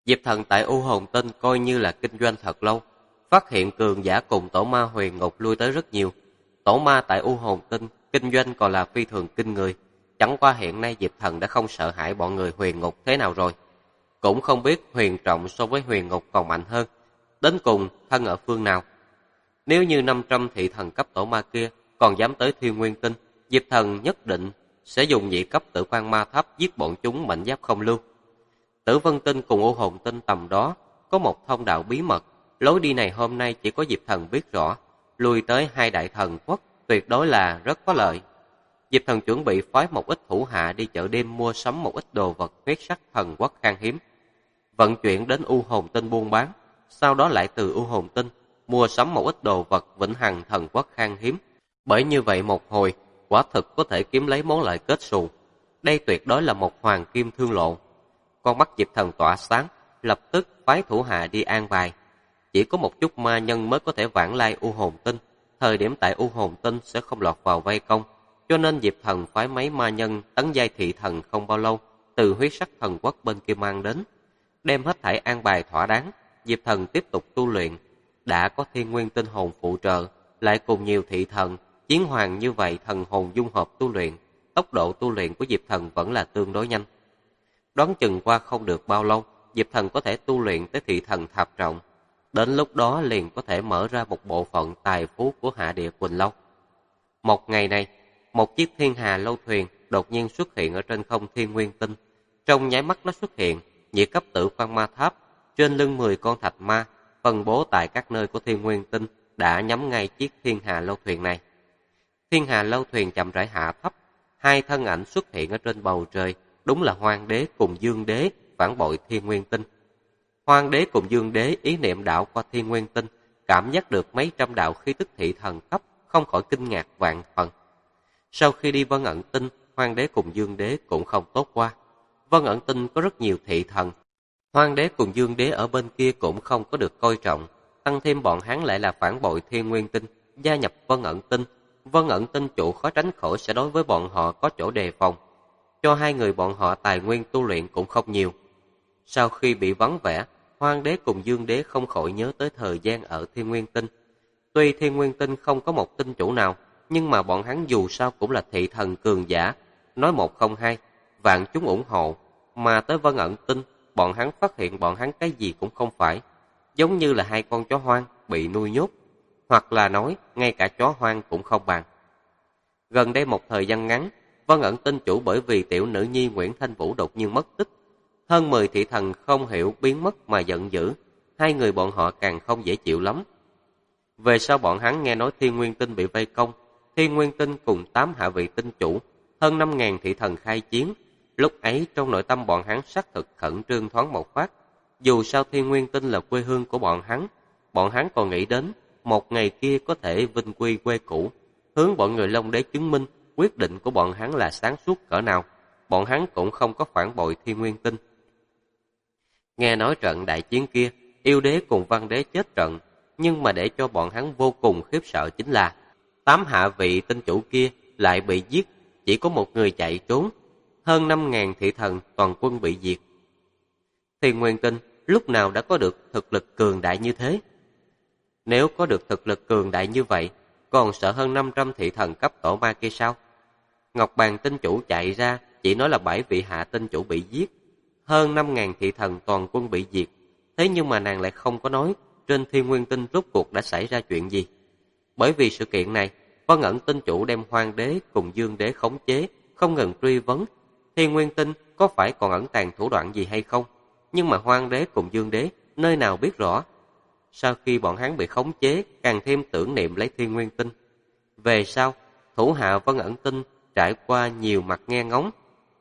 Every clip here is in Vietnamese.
Diệp Thần tại U Hồn Tinh coi như là kinh doanh thật lâu, phát hiện cường giả cùng tổ ma huyền ngục lui tới rất nhiều. Tổ ma tại U Hồn Tinh kinh doanh còn là phi thường kinh người, chẳng qua hiện nay Diệp Thần đã không sợ hãi bọn người huyền ngục thế nào rồi. Cũng không biết huyền trọng so với huyền ngục còn mạnh hơn, đến cùng thân ở phương nào. Nếu như 500 thị thần cấp tổ ma kia còn dám tới Thiên Nguyên Tinh, Diệp Thần nhất định sẽ dùng nhị cấp Tử Quan Ma Tháp giết bọn chúng mảnh giáp không lưu. Tử Vân Tinh cùng U Hồn Tinh tầm đó có một thông đạo bí mật, lối đi này hôm nay chỉ có Diệp Thần biết rõ, lui tới hai đại thần quốc tuyệt đối là rất có lợi. Diệp Thần chuẩn bị phái một ít thủ hạ đi chợ đêm mua sắm một ít đồ vật huyết sắc thần quốc khan hiếm, vận chuyển đến U Hồn Tinh buôn bán, sau đó lại từ U Hồn Tinh mua sắm một ít đồ vật vĩnh hằng thần quốc khan hiếm. Bởi như vậy một hồi, quả thực có thể kiếm lấy món lợi kết xù. Đây tuyệt đối là một hoàng kim thương lộ. Con mắt Diệp Thần tỏa sáng, lập tức phái thủ hạ đi an bài. Chỉ có một chút ma nhân mới có thể vãng lai U Hồn Tinh, thời điểm tại U Hồn Tinh sẽ không lọt vào vây công, cho nên Diệp Thần phái mấy ma nhân tấn giai thị thần không bao lâu từ huyết sắc thần quốc bên kia mang đến. Đem hết thảy an bài thỏa đáng, Diệp Thần tiếp tục tu luyện. Đã có Thiên Nguyên Tinh hồn phụ trợ, lại cùng nhiều thị thần, chiến hoàng như vậy thần hồn dung hợp tu luyện, tốc độ tu luyện của Diệp Thần vẫn là tương đối nhanh. Đoán chừng qua không được bao lâu, Diệp Thần có thể tu luyện tới thị thần thập trọng. Đến lúc đó liền có thể mở ra một bộ phận tài phú của Hạ Địa Quỳnh Lâu. Một ngày này, một chiếc thiên hà lâu thuyền đột nhiên xuất hiện ở trên không Thiên Nguyên Tinh. Trong nháy mắt nó xuất hiện, nhị cấp Tử Quan Ma Tháp, trên lưng 10 con thạch ma, phân bố tại các nơi của Thiên Nguyên Tinh, đã nhắm ngay chiếc thiên hà lâu thuyền này. Thiên hà lâu thuyền chậm rãi hạ thấp, hai thân ảnh xuất hiện ở trên bầu trời, đúng là Hoang Đế cùng Dương Đế phản bội Thiên Nguyên Tinh. Hoang Đế cùng Dương Đế ý niệm đạo qua Thiên Nguyên Tinh, cảm giác được mấy trăm đạo khí tức thị thần cấp, không khỏi kinh ngạc vạn phần. Sau khi đi Vân Ẩn Tinh, Hoang Đế cùng Dương Đế cũng không tốt qua. Vân Ẩn Tinh có rất nhiều thị thần, Hoang Đế cùng Dương Đế ở bên kia cũng không có được coi trọng, tăng thêm bọn hắn lại là phản bội Thiên Nguyên Tinh, gia nhập Vân Ẩn Tinh. Vân Ẩn Tinh chủ khó tránh khỏi sẽ đối với bọn họ có chỗ đề phòng, cho hai người bọn họ tài nguyên tu luyện cũng không nhiều. Sau khi bị vắng vẻ, Hoang Đế cùng Dương Đế không khỏi nhớ tới thời gian ở Thiên Nguyên Tinh. Tuy Thiên Nguyên Tinh không có một tinh chủ nào, nhưng mà bọn hắn dù sao cũng là thị thần cường giả, nói một không hai, vạn chúng ủng hộ. Mà tới Vân Ẩn Tinh, bọn hắn phát hiện bọn hắn cái gì cũng không phải, giống như là hai con chó hoang bị nuôi nhốt, hoặc là nói ngay cả chó hoang cũng không bằng. Gần đây một thời gian ngắn, Vân Ẩn Tinh chủ bởi vì tiểu nữ nhi Nguyễn Thanh Vũ đột nhiên mất tích, hơn 10 thị thần không hiểu biến mất mà giận dữ, hai người bọn họ càng không dễ chịu lắm. Về sau bọn hắn nghe nói Thiên Nguyên Tinh bị vây công, Thiên Nguyên Tinh cùng 8 hạ vị tinh chủ, hơn 5.000 thị thần khai chiến. Lúc ấy trong nội tâm bọn hắn xác thực khẩn trương thoáng một phát. Dù sao Thiên Nguyên Tinh là quê hương của bọn hắn còn nghĩ đến một ngày kia có thể vinh quy quê cũ, hướng bọn người Long Đế chứng minh quyết định của bọn hắn là sáng suốt cỡ nào. Bọn hắn cũng không có phản bội Thiên Nguyên Tinh. Nghe nói trận đại chiến kia, Yêu Đế cùng Văn Đế chết trận, nhưng mà để cho bọn hắn vô cùng khiếp sợ chính là 8 hạ vị tinh chủ kia lại bị giết, chỉ có một người chạy trốn. Hơn 5.000 thị thần toàn quân bị diệt. Thiên Nguyên Tinh lúc nào đã có được thực lực cường đại như thế? Nếu có được thực lực cường đại như vậy, còn sợ hơn 500 thị thần cấp tổ ma kia sao? Ngọc Bàn tinh chủ chạy ra, chỉ nói là 7 vị hạ tinh chủ bị giết, hơn 5.000 thị thần toàn quân bị diệt. Thế nhưng mà nàng lại không có nói trên Thiên Nguyên Tinh rốt cuộc đã xảy ra chuyện gì. Bởi vì sự kiện này, Vân Ẩn Tinh chủ đem Hoang Đế cùng Dương Đế khống chế, không ngừng truy vấn Thiên Nguyên Tinh có phải còn ẩn tàng thủ đoạn gì hay không. Nhưng mà Hoang Đế cùng Dương Đế nơi nào biết rõ. Sau khi bọn hắn bị khống chế, càng thêm tưởng niệm lấy Thiên Nguyên Tinh. Về sau, thủ hạ Vân Ẩn Tinh trải qua nhiều mặt nghe ngóng.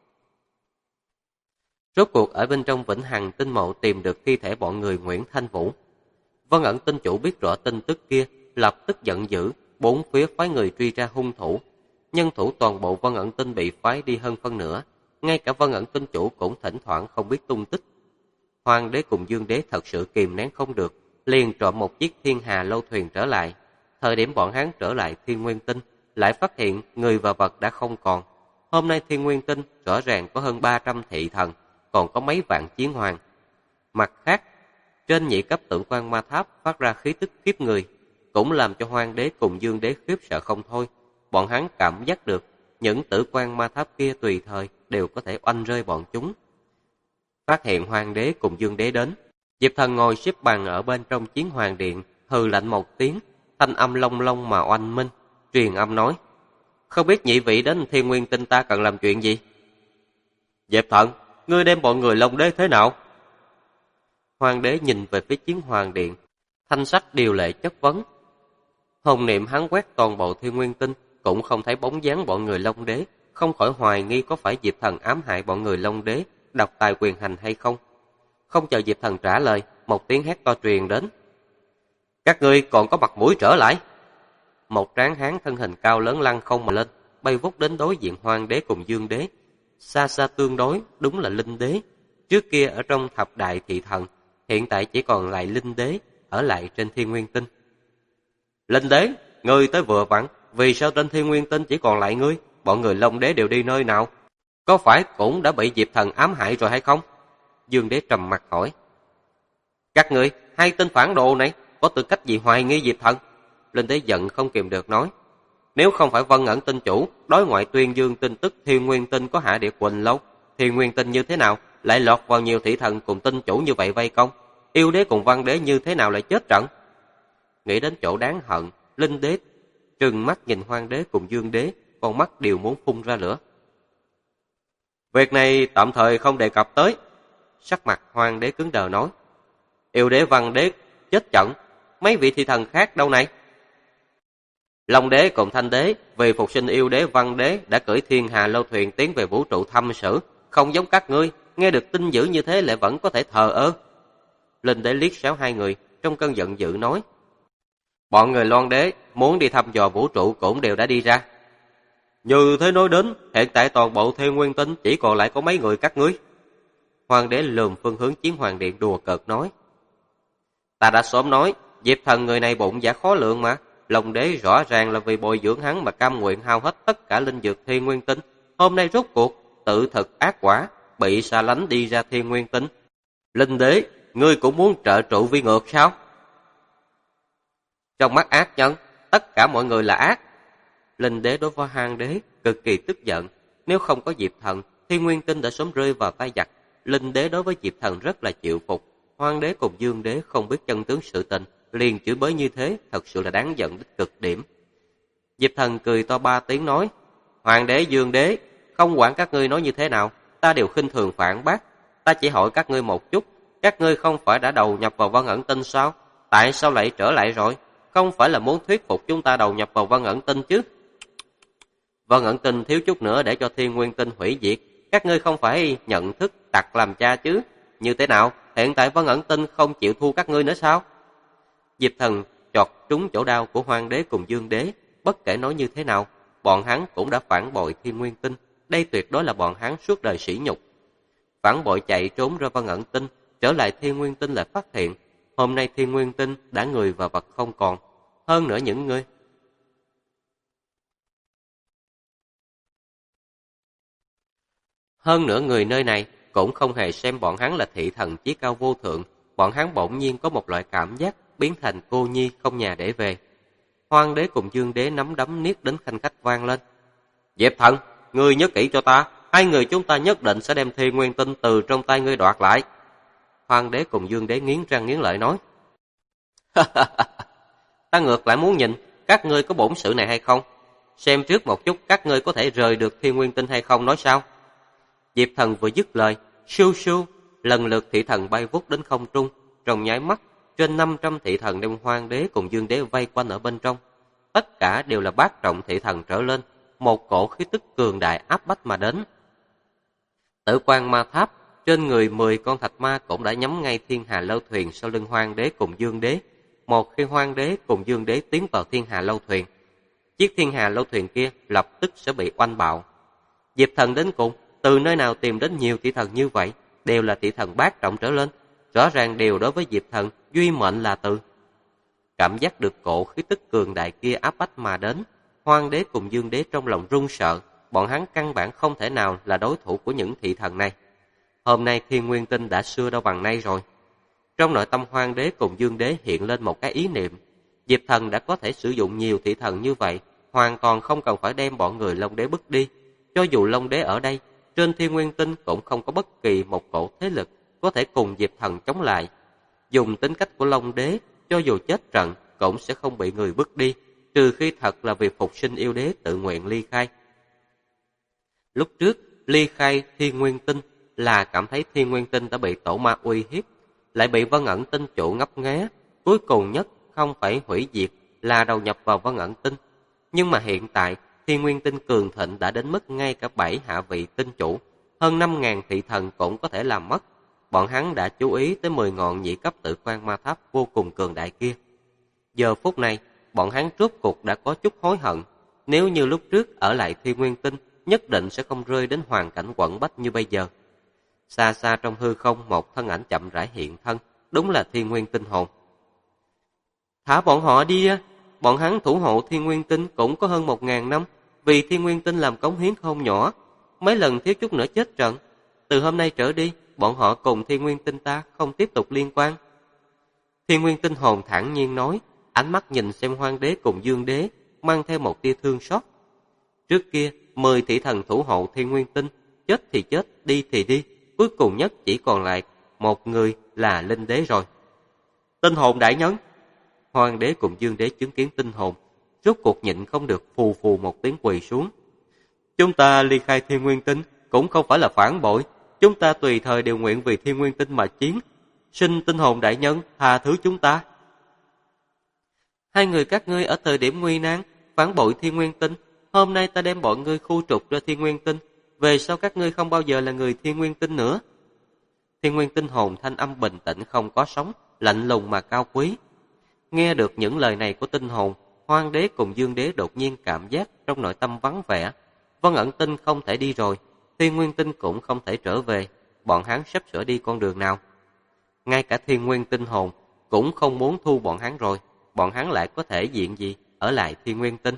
Rốt cuộc ở bên trong Vĩnh Hằng Tinh mộ tìm được thi thể bọn người Nguyễn Thanh Vũ. Vân Ẩn Tinh chủ biết rõ tin tức kia, lập tức giận dữ, bốn phía phái người truy ra hung thủ. Nhân thủ toàn bộ Vân Ẩn Tinh bị phái đi hơn phân nửa, ngay cả Vân Ẩn Tinh chủ cũng thỉnh thoảng không biết tung tích. Hoàng Đế cùng Dương Đế thật sự kìm nén không được, liền trộm một chiếc thiên hà lâu thuyền trở lại. Thời điểm bọn hắn trở lại Thiên Nguyên Tinh, lại phát hiện người và vật đã không còn. Hôm nay Thiên Nguyên Tinh rõ ràng có hơn 300 thị thần, còn có mấy vạn chiến hoàng. Mặt khác, trên nhị cấp tượng quan ma tháp phát ra khí tức khiếp người, cũng làm cho Hoàng đế cùng Dương đế khiếp sợ không thôi. Bọn hắn cảm giác được những tử quan ma tháp kia tùy thời đều có thể oanh rơi bọn chúng. Phát hiện Hoàng đế cùng Dương đế đến, Diệp Thần ngồi xếp bằng ở bên trong chiến hoàng điện, hừ lạnh một tiếng, thanh âm long long mà oanh minh, truyền âm nói: không biết nhị vị đến Thiên Nguyên Tinh ta cần làm chuyện gì? Diệp Thần, ngươi đem bọn người Long đế thế nào? Hoàng đế nhìn về phía chiến hoàng điện, thanh sắc điều lệ chất vấn. Hồn niệm hắn quét toàn bộ Thiên Nguyên Tinh, cũng không thấy bóng dáng bọn người Long đế, không khỏi hoài nghi có phải Diệp Thần ám hại bọn người Long đế, độc tài quyền hành hay không. Không chờ Diệp Thần trả lời, một tiếng hét to truyền đến: các ngươi còn có mặt mũi trở lại! Một tráng hán thân hình cao lớn lăng không mà lên, bay vút đến đối diện Hoàng đế cùng Dương đế. Xa xa tương đối, đúng là Linh đế. Trước kia ở trong thập đại thị thần, hiện tại chỉ còn lại Linh đế ở lại trên Thiên Nguyên Tinh. Linh đế, ngươi tới vừa vặn, vì sao trên Thiên Nguyên Tinh chỉ còn lại ngươi? Bọn người Long đế đều đi nơi nào? Có phải cũng đã bị Diệp Thần ám hại rồi hay không? Dương đế trầm mặt hỏi. Các ngươi, hai tên phản đồ này, có tư cách gì hoài nghi Diệp Thần? Linh đế giận không kìm được nói: nếu không phải Vân Ẩn Tinh chủ đối ngoại tuyên dương tin tức Thiên Nguyên Tinh có hạ địa Quỳnh Lâu, Thiên Nguyên Tinh như thế nào lại lọt vào nhiều thị thần cùng tinh chủ như vậy vây công? Yêu đế cùng Văn đế như thế nào lại chết trận? Nghĩ đến chỗ đáng hận, Linh đế trừng mắt nhìn Hoàng đế cùng Dương đế, con mắt đều muốn phun ra lửa. Việc này tạm thời không đề cập tới. Sắc mặt Hoàng đế cứng đờ nói: yêu đế Văn đế chết trận, mấy vị thị thần khác đâu này? Long đế cùng Thanh đế vì phục sinh yêu đế Văn đế đã cưỡi thiên hà lâu thuyền tiến về vũ trụ thăm xử, không giống các ngươi, nghe được tin dữ như thế lại vẫn có thể thờ ơ. Linh đế liếc xéo hai người, trong cơn giận dữ nói: bọn người Loan đế muốn đi thăm dò vũ trụ cũng đều đã đi ra. Như thế nói đến, hiện tại toàn bộ Thiên Nguyên Tinh chỉ còn lại có mấy người các ngươi. Hoàng đế lườm phương hướng chiến hoàng điện đùa cợt nói: ta đã sớm nói, Diệp Thần người này bụng dạ khó lượng mà. Long đế rõ ràng là vì bồi dưỡng hắn mà cam nguyện hao hết tất cả linh dược Thiên Nguyên Tinh. Hôm nay rốt cuộc tự thực ác quả, bị xa lánh đi ra Thiên Nguyên Tinh. Linh đế, ngươi cũng muốn trợ trụ vi ngược sao? Trong mắt ác nhân, tất cả mọi người là ác. Linh đế đối với Hoàng đế cực kỳ tức giận. Nếu không có Diệp Thần, Thiên Nguyên Tinh đã sớm rơi vào tay giặc. Linh đế đối với Diệp Thần rất là chịu phục. Hoàng đế cùng Dương đế không biết chân tướng sự tình, liền chửi bới như thế, thật sự là đáng giận đến cực điểm. Diệp Thần cười to ba tiếng nói: Hoàng đế, Dương đế, không quản các ngươi nói như thế nào, ta đều khinh thường phản bác. Ta chỉ hỏi các ngươi một chút, các ngươi không phải đã đầu nhập vào Vân Ẩn Tinh sao? Tại sao lại trở lại rồi? Không phải là muốn thuyết phục chúng ta đầu nhập vào Vân Ẩn Tinh chứ? Vân Ẩn Tinh thiếu chút nữa để cho Thiên Nguyên Tinh hủy diệt, các ngươi không phải nhận thức tặc làm cha chứ? Như thế nào? Hiện tại Vân Ẩn Tinh không chịu thu các ngươi nữa sao? Diệp Thần chọt trúng chỗ đau của Hoàng đế cùng Dương đế. Bất kể nói như thế nào, bọn hắn cũng đã phản bội Thiên Nguyên Tinh. Đây tuyệt đối là bọn hắn suốt đời sỉ nhục. Phản bội chạy trốn ra Vân Ẩn Tinh, trở lại Thiên Nguyên Tinh lại phát hiện hôm nay Thiên Nguyên Tinh đã người và vật không còn. Hơn nữa những người nơi này cũng không hề xem bọn hắn là thị thần chí cao vô thượng. Bọn hắn bỗng nhiên có một loại cảm giác biến thành cô nhi không nhà để về. Hoàng đế cùng Dương đế nắm đấm niết đến khanh khách vang lên: Diệp Thần, ngươi nhớ kỹ cho ta, hai người chúng ta nhất định sẽ đem Thiên Nguyên Tinh từ trong tay ngươi đoạt lại. Hoàng đế cùng Dương đế nghiến răng nghiến lợi nói: ta ngược lại muốn nhìn các ngươi có bổn sự này hay không. Xem trước một chút các ngươi có thể rời được Thiên Nguyên Tinh hay không nói sao. Diệp Thần vừa dứt lời, siêu siêu, lần lượt thị thần bay vút đến không trung. Trong nháy mắt, trên 500 thị thần đem Hoàng đế cùng Dương đế vây quanh ở bên trong. Tất cả đều là bát trọng thị thần trở lên, một cổ khí tức cường đại áp bách mà đến. Tử Quan Ma Tháp, trên người 10 con thạch ma cũng đã nhắm ngay Thiên Hà Lâu Thuyền sau lưng Hoàng đế cùng Dương đế. Một khi Hoàng đế cùng Dương đế tiến vào Thiên Hà Lâu Thuyền, chiếc Thiên Hà Lâu Thuyền kia lập tức sẽ bị oanh bạo. Diệp Thần đến cùng từ nơi nào tìm đến nhiều thị thần như vậy, đều là thị thần bát trọng trở lên, rõ ràng đều đối với Diệp Thần duy mệnh là từ. Cảm giác được cổ khí tức cường đại kia áp bách mà đến, Hoàng đế cùng Dương đế trong lòng run sợ, bọn hắn căn bản không thể nào là đối thủ của những thị thần này. Hôm nay Thiên Nguyên Tinh đã xưa đâu bằng nay rồi, Trong nội tâm Hoàng đế cùng Dương đế hiện lên một cái ý niệm. Diệp Thần đã có thể sử dụng nhiều thị thần như vậy, hoàn toàn không cần phải đem bọn người Long đế bước đi. Cho dù Long đế ở đây, trên Thiên Nguyên Tinh cũng không có bất kỳ một cổ thế lực có thể cùng Diệp Thần chống lại. Dùng tính cách của Long đế, cho dù chết trận cũng sẽ không bị người bước đi, trừ khi thật là vì phục sinh yêu đế tự nguyện ly khai. Lúc trước, ly khai Thiên Nguyên Tinh là cảm thấy Thiên Nguyên Tinh đã bị tổ ma uy hiếp, lại bị Vân Ẩn Tinh chủ ngấp nghé, cuối cùng nhất không phải hủy diệt là đầu nhập vào Vân Ẩn Tinh. Nhưng mà hiện tại, Thiên Nguyên Tinh cường thịnh đã đến mức ngay cả 7 hạ vị tinh chủ, hơn 5.000 thị thần cũng có thể làm mất. Bọn hắn đã chú ý tới 10 ngọn nhị cấp tự quan ma tháp vô cùng cường đại kia. Giờ phút này, bọn hắn rốt cuộc đã có chút hối hận. Nếu như lúc trước ở lại Thiên Nguyên Tinh, nhất định sẽ không rơi đến hoàn cảnh quẩn bách như bây giờ. Xa xa trong hư không, một thân ảnh chậm rãi hiện thân, đúng là Thiên Nguyên Tinh hồn. Thả bọn họ đi á, bọn hắn thủ hộ Thiên Nguyên Tinh cũng có hơn 1.000 năm, vì Thiên Nguyên Tinh làm cống hiến không nhỏ, mấy lần thiếu chút nữa chết trận. Từ hôm nay trở đi, bọn họ cùng Thiên Nguyên Tinh ta không tiếp tục liên quan. Thiên Nguyên Tinh hồn thản nhiên nói, ánh mắt nhìn xem Hoàng đế cùng Dương đế, mang theo một tia thương xót. Trước kia, 10 thị thần thủ hộ Thiên Nguyên Tinh, chết thì chết, đi thì đi, cuối cùng nhất chỉ còn lại một người là Linh đế rồi. Tinh hồn đại nhân! Hoàng đế cùng Dương đế chứng kiến tinh hồn, rốt cuộc nhịn không được phù phù một tiếng quỳ xuống. Chúng ta ly khai Thiên Nguyên Tinh cũng không phải là phản bội, chúng ta tùy thời đều nguyện vì Thiên Nguyên Tinh mà chiến. Xin tinh hồn đại nhân tha thứ chúng ta. Hai người các ngươi ở thời điểm nguy nan phản bội Thiên Nguyên Tinh, hôm nay ta đem bọn ngươi khu trục ra Thiên Nguyên Tinh, về sau các ngươi không bao giờ là người Thiên Nguyên Tinh nữa. Thiên Nguyên Tinh hồn thanh âm bình tĩnh không có sóng, lạnh lùng mà cao quý. Nghe được những lời này của tinh hồn, Hoàng đế cùng Dương đế đột nhiên cảm giác trong nội tâm vắng vẻ. Vân Ẩn Tinh không thể đi rồi, Thiên Nguyên Tinh cũng không thể trở về, bọn hắn sắp sửa đi con đường nào? Ngay cả Thiên Nguyên Tinh hồn cũng không muốn thu bọn hắn rồi, bọn hắn lại có thể diện gì ở lại Thiên Nguyên Tinh?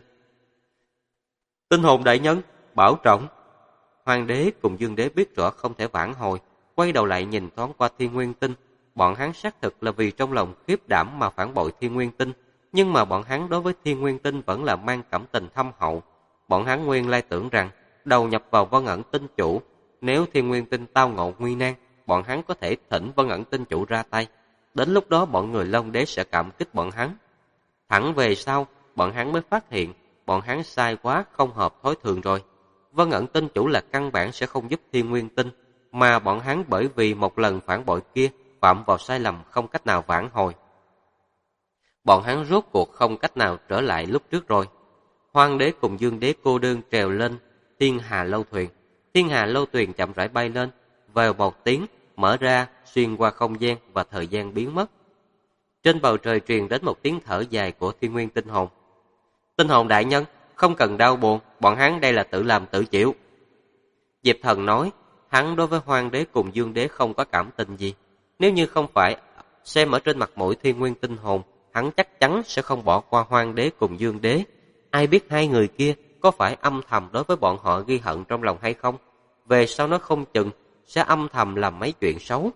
Tinh hồn đại nhân, bảo trọng. Hoàng đế cùng Dương đế biết rõ không thể vãn hồi, quay đầu lại nhìn thoáng qua Thiên Nguyên Tinh. Bọn hắn xác thực là vì trong lòng khiếp đảm mà phản bội Thiên Nguyên Tinh, nhưng mà bọn hắn đối với Thiên Nguyên Tinh vẫn là mang cảm tình thâm hậu. Bọn hắn nguyên lai tưởng rằng đầu nhập vào Vân Ẩn Tinh chủ, nếu Thiên Nguyên Tinh tao ngộ nguy nan, bọn hắn có thể thỉnh Vân Ẩn Tinh chủ ra tay. Đến lúc đó bọn người Long đế sẽ cảm kích bọn hắn. Thẳng về sau, bọn hắn mới phát hiện bọn hắn sai quá, không hợp thói thường rồi. Vân Ẩn Tinh chủ là căn bản sẽ không giúp Thiên Nguyên Tinh, mà bọn hắn bởi vì một lần phản bội kia phạm vào sai lầm không cách nào vãn hồi. Bọn hắn rốt cuộc không cách nào trở lại lúc trước rồi. Hoàng đế cùng Dương đế cô đơn trèo lên Thiên Hà Lâu Thuyền. Thiên Hà Lâu Thuyền chậm rãi bay lên, vèo một tiếng, mở ra, xuyên qua không gian và thời gian biến mất. Trên bầu trời truyền đến một tiếng thở dài của Thiên Nguyên Tinh hồn. Tinh hồn đại nhân, không cần đau buồn, bọn hắn đây là tự làm tự chịu. Diệp Thần nói, hắn đối với Hoàng đế cùng Dương đế không có cảm tình gì. Nếu như không phải xem ở trên mặt mũi Thiên Nguyên Tinh hồn, hắn chắc chắn sẽ không bỏ qua Hoàng đế cùng Dương đế. Ai biết hai người kia có phải âm thầm đối với bọn họ ghi hận trong lòng hay không? Về sau nó không chừng sẽ âm thầm làm mấy chuyện xấu.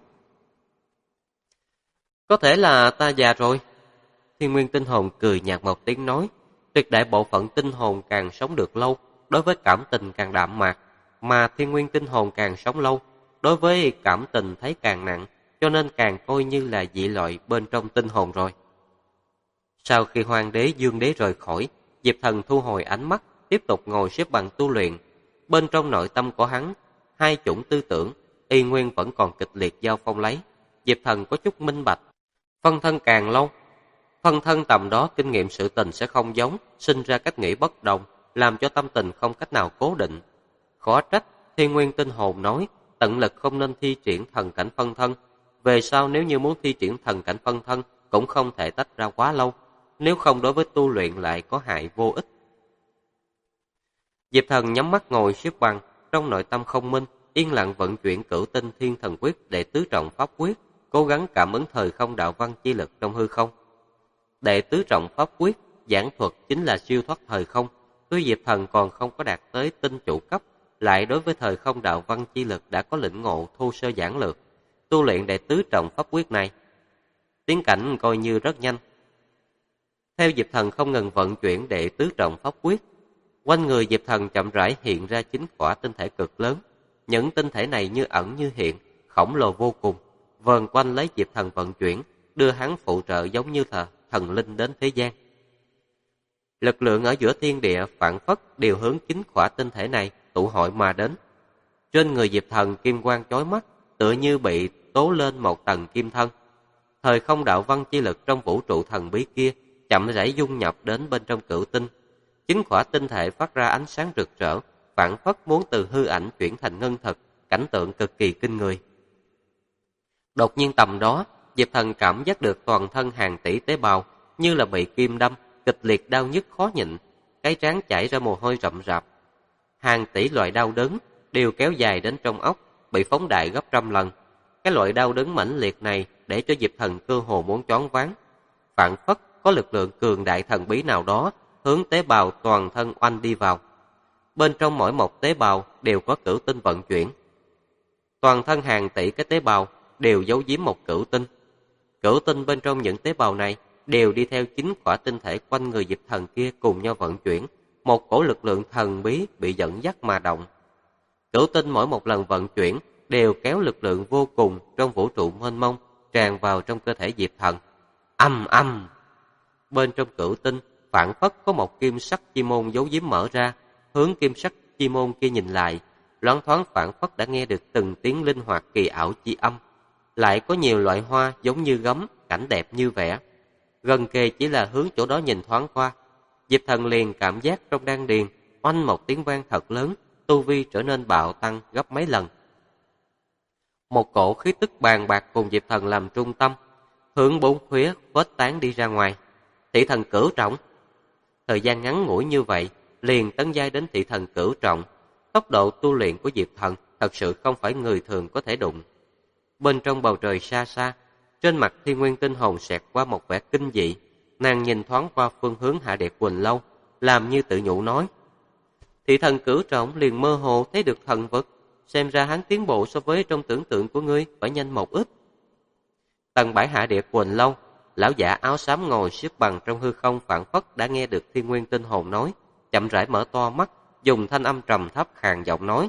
Có thể là ta già rồi. Thiên Nguyên Tinh hồn cười nhạt một tiếng nói, tuyệt đại bộ phận tinh hồn càng sống được lâu, đối với cảm tình càng đạm mạc, mà Thiên Nguyên Tinh hồn càng sống lâu, đối với cảm tình thấy càng nặng, cho nên càng coi như là dị loại bên trong tinh hồn rồi. Sau khi Hoàng đế Dương đế rời khỏi, Diệp Thần thu hồi ánh mắt, tiếp tục ngồi xếp bằng tu luyện. Bên trong nội tâm của hắn, hai chủng tư tưởng, y nguyên vẫn còn kịch liệt giao phong lấy. Diệp Thần có chút minh bạch. Phân thân càng lâu, phân thân tầm đó kinh nghiệm sự tình sẽ không giống, sinh ra cách nghĩ bất đồng, làm cho tâm tình không cách nào cố định. Khó trách, Thiên Nguyên Tinh hồn nói, tận lực không nên thi triển thần cảnh phân thân. Về sau nếu như muốn thi triển thần cảnh phân thân, cũng không thể tách ra quá lâu, nếu không đối với tu luyện lại có hại vô ích. Diệp Thần nhắm mắt ngồi xếp bằng, trong nội tâm không minh, yên lặng vận chuyển Cửu Tinh Thiên Thần Quyết để tứ trọng pháp quyết, cố gắng cảm ứng thời không đạo văn chi lực trong hư không. Đệ tứ trọng pháp quyết, giảng thuật chính là siêu thoát thời không. Tuy Diệp Thần còn không có đạt tới tinh chủ cấp, lại đối với thời không đạo văn chi lực đã có lĩnh ngộ thô sơ giản lược. Tu luyện đệ tứ trọng pháp quyết này, tiến cảnh coi như rất nhanh. Theo Diệp Thần không ngừng vận chuyển đệ tứ trọng pháp quyết, quanh người Diệp Thần chậm rãi hiện ra 9 quả tinh thể cực lớn. Những tinh thể này như ẩn như hiện, khổng lồ vô cùng, vờn quanh lấy Diệp Thần vận chuyển, đưa hắn phụ trợ giống như là thần linh đến thế gian. Lực lượng ở giữa thiên địa phản phất đều hướng 9 quả tinh thể này tụ hội mà đến. Trên người Diệp Thần kim quang chói mắt, tựa như bị tố lên một tầng kim thân. Thời không đạo văn chi lực trong vũ trụ thần bí kia chậm rãi dung nhập đến bên trong cửu tinh. 9 quả tinh thể phát ra ánh sáng rực rỡ, phản phất muốn từ hư ảnh chuyển thành ngân thực, cảnh tượng cực kỳ kinh người. Đột nhiên tầm đó, Diệp Thần cảm giác được toàn thân hàng tỷ tế bào như là bị kim đâm, kịch liệt đau nhức khó nhịn, cái trán chảy ra mồ hôi rậm rạp. Hàng tỷ loại đau đớn đều kéo dài đến trong óc, bị phóng đại gấp trăm lần. Cái loại đau đớn mãnh liệt này để cho Diệp Thần cơ hồ muốn choáng váng. Phản phất có lực lượng cường đại thần bí nào đó hướng tế bào toàn thân oanh đi vào. Bên trong mỗi một tế bào đều có cửu tinh vận chuyển. Toàn thân hàng tỷ cái tế bào đều giấu giếm một cửu tinh. Cửu tinh bên trong những tế bào này đều đi theo 9 quả tinh thể quanh người Diệp Thần kia cùng nhau vận chuyển. Một cổ lực lượng thần bí bị dẫn dắt mà động. Cửu tinh mỗi một lần vận chuyển đều kéo lực lượng vô cùng trong vũ trụ mênh mông tràn vào trong cơ thể Diệp Thần. Âm âm! Bên trong cửu tinh phản phất có một kim sắc chi môn giấu giếm mở ra, hướng kim sắc chi môn kia nhìn lại, loáng thoáng phản phất đã nghe được từng tiếng linh hoạt kỳ ảo chi âm. Lại có nhiều loại hoa giống như gấm, cảnh đẹp như vẽ. Gần kề chỉ là hướng chỗ đó nhìn thoáng qua, Diệp Thần liền cảm giác trong đan điền oanh một tiếng vang thật lớn, tu vi trở nên bạo tăng gấp mấy lần. Một cổ khí tức bàn bạc cùng Diệp Thần làm trung tâm, hướng bốn phía khuếch tán đi ra ngoài. Thị thần cửu trọng. Thời gian ngắn ngủi như vậy, liền tấn giai đến thị thần cửu trọng. Tốc độ tu luyện của Diệp Thần thật sự không phải người thường có thể đụng. Bên trong bầu trời xa xa, trên mặt Thiên Nguyên Tinh Hồn xẹt qua một vẻ kinh dị. Nàng nhìn thoáng qua phương hướng Hạ Điệt Quỳnh Lâu, làm như tự nhủ nói. Thị thần cửu trọng liền mơ hồ thấy được thần vật, xem ra hắn tiến bộ so với trong tưởng tượng của ngươi phải nhanh một ít. Tầng 7 Hạ Điệt Quỳnh Lâu, lão giả áo xám ngồi xếp bằng trong hư không phảng phất đã nghe được Thiên Nguyên Tinh Hồn nói, chậm rãi mở to mắt, dùng thanh âm trầm thấp khàn giọng nói.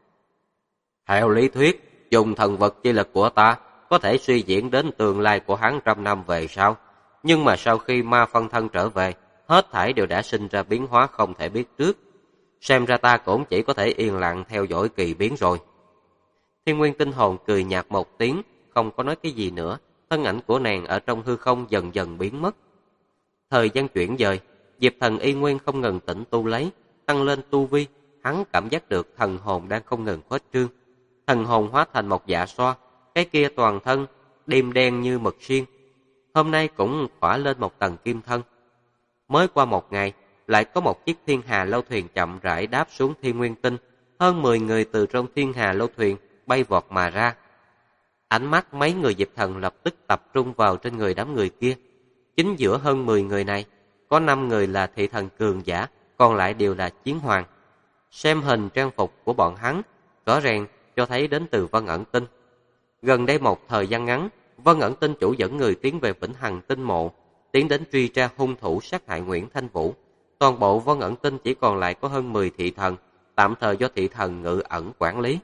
Theo lý thuyết, dùng thần vật chi lực của ta có thể suy diễn đến tương lai của hắn 100 năm về sau. Nhưng mà sau khi ma phân thân trở về, hết thảy đều đã sinh ra biến hóa không thể biết trước. Xem ra ta cũng chỉ có thể yên lặng theo dõi kỳ biến rồi. Thiên Nguyên Tinh Hồn cười nhạt một tiếng, không có nói cái gì nữa. Thân ảnh của nàng ở trong hư không dần dần biến mất. Thời gian chuyển dời, Diệp Thần y nguyên không ngừng tĩnh tu lấy, tăng lên tu vi. Hắn cảm giác được thần hồn đang không ngừng khuếch trương. Thần hồn hóa thành một dạ xoa, cái kia toàn thân đêm đen như mực xiên. Hôm nay cũng khỏa lên một tầng kim thân. Mới qua một ngày, lại có một chiếc thiên hà lâu thuyền chậm rãi đáp xuống Thiên Nguyên Tinh. Hơn 10 người từ trong thiên hà lâu thuyền bay vọt mà ra. Ánh mắt mấy người Diệp Thần lập tức tập trung vào trên người đám người kia. Chính giữa hơn 10 người này, có 5 người là thị thần cường giả, còn lại đều là chiến hoàng. Xem hình trang phục của bọn hắn, rõ ràng cho thấy đến từ Vân Ẩn Tinh. Gần đây một thời gian ngắn, Vân Ẩn Tinh chủ dẫn người tiến về Vĩnh Hằng Tinh Mộ, tiến đến truy tra hung thủ sát hại Nguyễn Thanh Vũ. Toàn bộ Vân Ẩn Tinh chỉ còn lại có hơn 10 thị thần, tạm thời do thị thần Ngự Ẩn quản lý.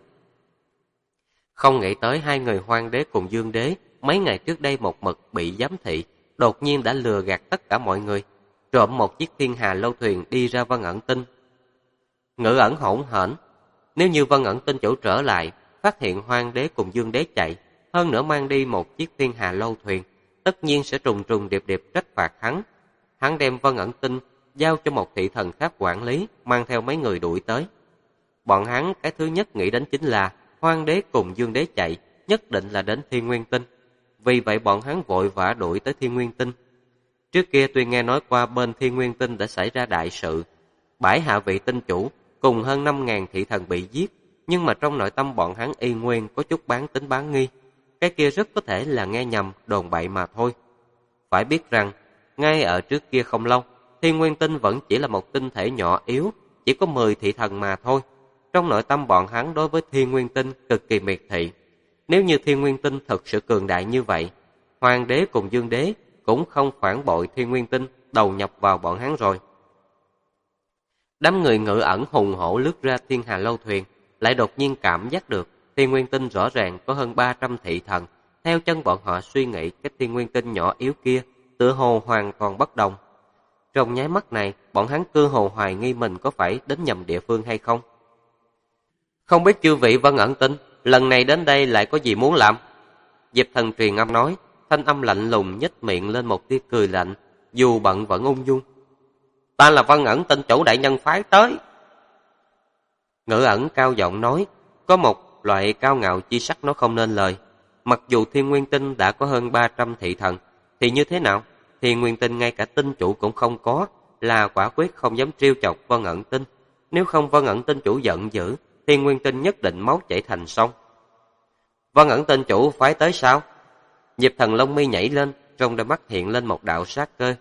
Không nghĩ tới hai người Hoang Đế cùng Dương Đế mấy ngày trước đây một mực bị giám thị, đột nhiên đã lừa gạt tất cả mọi người, trộm một chiếc thiên hà lâu thuyền đi ra Vân Ẩn Tinh. Ngự Ẩn hỗn hển, nếu như Vân Ẩn Tinh chủ trở lại, phát hiện Hoang Đế cùng Dương Đế chạy, hơn nữa mang đi một chiếc thiên hà lâu thuyền, tất nhiên sẽ trùng trùng điệp điệp trách phạt hắn. Hắn đem Vân Ẩn Tinh giao cho một thị thần khác quản lý, mang theo mấy người đuổi tới. Bọn hắn cái thứ nhất nghĩ đến chính là Hoang Đế cùng Dương Đế chạy, nhất định là đến Thiên Nguyên Tinh. Vì vậy bọn hắn vội vã đuổi tới Thiên Nguyên Tinh. Trước kia tuy nghe nói qua bên Thiên Nguyên Tinh đã xảy ra đại sự, 7 hạ vị tinh chủ cùng hơn 5.000 thị thần bị giết, nhưng mà trong nội tâm bọn hắn y nguyên có chút bán tính bán nghi. Cái kia rất có thể là nghe nhầm đồn bậy mà thôi. Phải biết rằng, ngay ở trước kia không lâu, Thiên Nguyên Tinh vẫn chỉ là một tinh thể nhỏ yếu, chỉ có 10 thị thần mà thôi. Trong nội tâm bọn hắn đối với Thiên Nguyên Tinh cực kỳ miệt thị. Nếu như Thiên Nguyên Tinh thực sự cường đại như vậy, Hoàng đế cùng Dương đế cũng không phản bội Thiên Nguyên Tinh, đầu nhập vào bọn hắn rồi. Đám người Ngự Ẩn hùng hổ lướt ra Thiên Hà Lâu thuyền, lại đột nhiên cảm giác được Thiên Nguyên Tinh rõ ràng có hơn 300 thị thần. Theo chân bọn họ suy nghĩ, cái Thiên Nguyên Tinh nhỏ yếu kia tựa hồ hoàn toàn bất đồng. Trong nháy mắt này, bọn hắn cơ hồ hoài nghi mình có phải đến nhầm địa phương hay không. Không biết chư vị Vân Ẩn Tinh, lần này đến đây lại có gì muốn làm? Diệp Thần truyền âm nói, thanh âm lạnh lùng nhếch miệng lên một tia cười lạnh, dù bận vẫn ung dung. Ta là Vân Ẩn Tinh chủ đại nhân phái tới. Ngự Ẩn cao giọng nói, có một loại cao ngạo chi sắc nó không nên lời. Mặc dù Thiên Nguyên Tinh đã có hơn 300 thị thần, thì như thế nào? Thiên Nguyên Tinh ngay cả tinh chủ cũng không có, là quả quyết không dám trêu chọc Vân Ẩn Tinh. Nếu không Vân Ẩn Tinh chủ giận dữ, Thiên Nguyên Tinh nhất định máu chảy thành sông. Vân Ẩn Tinh chủ phái tới sao? Diệp Thần lông mi nhảy lên, trong đôi mắt hiện lên một đạo sát cơ.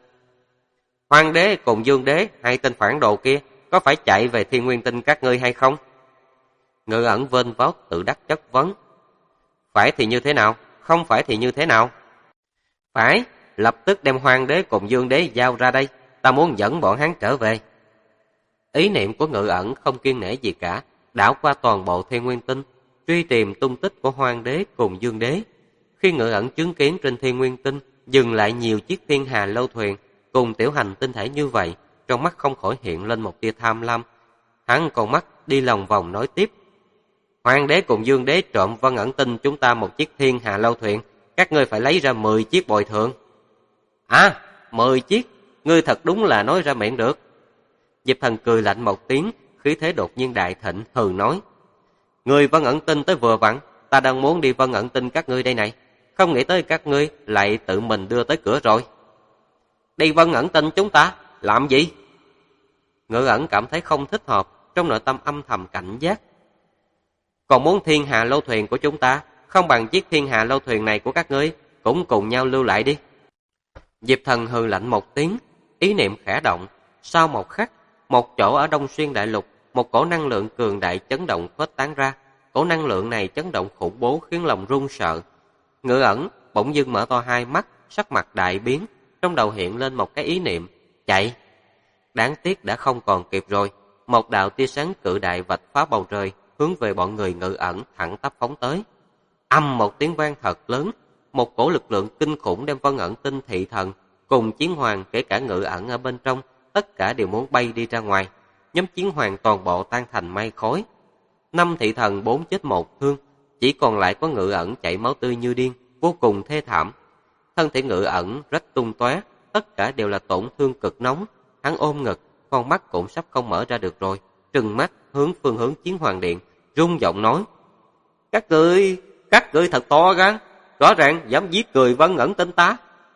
Hoàng đế cùng Dương đế, hai tên phản đồ kia, có phải chạy về Thiên Nguyên Tinh các ngươi hay không? Ngự Ẩn vênh váo tự đắc chất vấn. Phải thì như thế nào? Không phải thì như thế nào? Phải, lập tức đem Hoàng đế cùng Dương đế giao ra đây, ta muốn dẫn bọn hắn trở về. Ý niệm của Ngự Ẩn không kiêng nể gì cả, đảo qua toàn bộ Thiên Nguyên Tinh, truy tìm tung tích của Hoàng đế cùng Dương đế. Khi Ngự Ẩn chứng kiến trên Thiên Nguyên Tinh dừng lại nhiều chiếc Thiên Hà Lâu thuyền cùng tiểu hành tinh thể như vậy, trong mắt không khỏi hiện lên một tia tham lam. Hắn còn mắt đi lòng vòng nói tiếp. Hoàng đế cùng Dương đế trộm Vân Ẩn Tinh chúng ta một chiếc Thiên Hà Lâu thuyền, các ngươi phải lấy ra 10 chiếc bồi thường. À, 10 chiếc, ngươi thật đúng là nói ra miệng được. Diệp Thần cười lạnh một tiếng, khí thế đột nhiên đại thịnh, hừ nói. Người Vân Ẩn Tinh tới vừa vặn, ta đang muốn đi Vân Ẩn Tinh các ngươi đây này, không nghĩ tới các ngươi lại tự mình đưa tới cửa rồi. Đi Vân Ẩn Tinh chúng ta, làm gì? Ngự Ẩn cảm thấy không thích hợp, trong nội tâm âm thầm cảnh giác. Còn muốn Thiên Hà Lâu thuyền của chúng ta, không bằng chiếc Thiên Hà Lâu thuyền này của các ngươi, cũng cùng nhau lưu lại đi. Diệp Thần hừ lạnh một tiếng, ý niệm khẽ động. Sau một khắc, một chỗ ở Đông Xuyên Đại Lục, một cổ năng lượng cường đại chấn động khuếch tán ra. Cổ năng lượng này chấn động khủng bố khiến lòng run sợ. Ngự Ẩn bỗng dưng mở to hai mắt, sắc mặt đại biến, trong đầu hiện lên một cái ý niệm, chạy. Đáng tiếc đã không còn kịp rồi, một đạo tia sáng cự đại vạch phá bầu trời, hướng về bọn người Ngự Ẩn thẳng tắp phóng tới. Âm một tiếng vang thật lớn, một cổ lực lượng kinh khủng đem Vân Ẩn Tinh thị thần cùng chiến hoàng, kể cả Ngự Ẩn ở bên trong, tất cả đều muốn bay đi ra ngoài. Nhóm chiến hoàng toàn bộ tan thành mây khói. 5 thị thần 4 chết 1 thương, chỉ còn lại có Ngự Ẩn chảy máu tươi như điên, vô cùng thê thảm. Thân thể Ngự Ẩn rách tung tóe, tất cả đều là tổn thương cực nóng. Hắn ôm ngực, con mắt cũng sắp không mở ra được rồi, trừng mắt hướng phương hướng chiến hoàng điện, rung giọng nói: Các ngươi thật to gan, rõ ràng dám giết người Vân Ẩn Tinh ta.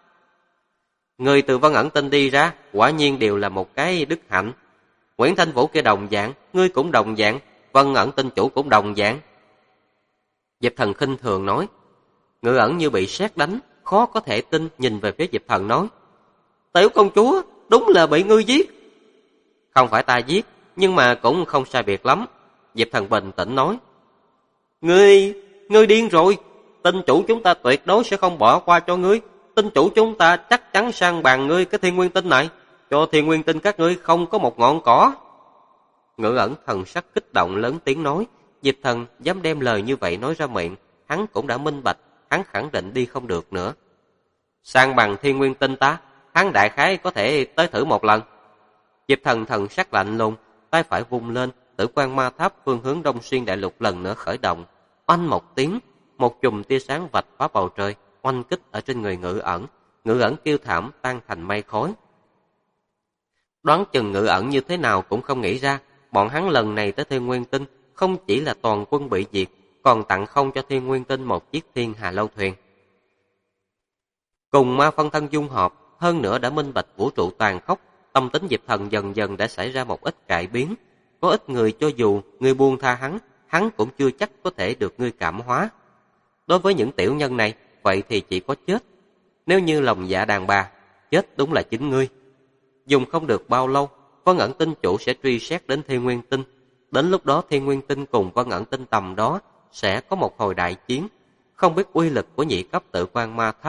Người từ Vân Ẩn Tinh đi ra, quả nhiên đều là một cái đức hạnh. Nguyễn Thanh Vũ kia đồng dạng, ngươi cũng đồng dạng, Vân Ẩn Tinh chủ cũng đồng dạng. Diệp Thần khinh thường nói. Ngự Ẩn như bị sét đánh, khó có thể tin nhìn về phía Diệp Thần nói: Tiểu công chúa, đúng là bị ngươi giết. Không phải ta giết, nhưng mà cũng không sai biệt lắm. Diệp Thần bình tĩnh nói. Ngươi điên rồi, tinh chủ chúng ta tuyệt đối sẽ không bỏ qua cho ngươi. Tinh chủ chúng ta chắc chắn sang bàn ngươi cái Thiên Nguyên Tinh này, cho Thiên Nguyên Tinh các ngươi không có một ngọn cỏ. Ngự Ẩn thần sắc kích động lớn tiếng nói. Diệp Thần dám đem lời như vậy nói ra miệng, hắn cũng đã minh bạch, hắn khẳng định đi không được nữa. Sang bằng Thiên Nguyên Tinh ta, hắn đại khái có thể tới thử một lần. Diệp Thần thần sắc lạnh lùng, tay phải vung lên, Tử Quan Ma Tháp phương hướng Đông Xuyên Đại Lục lần nữa khởi động. Oanh một tiếng, một chùm tia sáng vạch phá bầu trời, oanh kích ở trên người Ngự Ẩn. Ngự Ẩn kêu thảm tan thành mây khói. Đoán chừng Ngự Ẩn như thế nào cũng không nghĩ ra, bọn hắn lần này tới Thiên Nguyên Tinh không chỉ là toàn quân bị diệt, còn tặng không cho Thiên Nguyên Tinh một chiếc Thiên Hà Lâu thuyền. Cùng ma phân thân dung hợp, hơn nữa đã minh bạch vũ trụ tàn khốc, tâm tính Diệp Thần dần dần đã xảy ra một ít cải biến. Có ít người cho dù ngươi buông tha hắn cũng chưa chắc có thể được ngươi cảm hóa. Đối với những tiểu nhân này, vậy thì chỉ có chết. Nếu như lòng dạ đàn bà, chết đúng là chính ngươi. Dùng không được bao lâu, Vân Ẩn Tinh chủ sẽ truy xét đến Thiên Nguyên Tinh. Đến lúc đó Thiên Nguyên Tinh cùng Vân Ẩn Tinh tầm đó sẽ có một hồi đại chiến. Không biết uy lực của nhị cấp Tự Quan Ma Tháp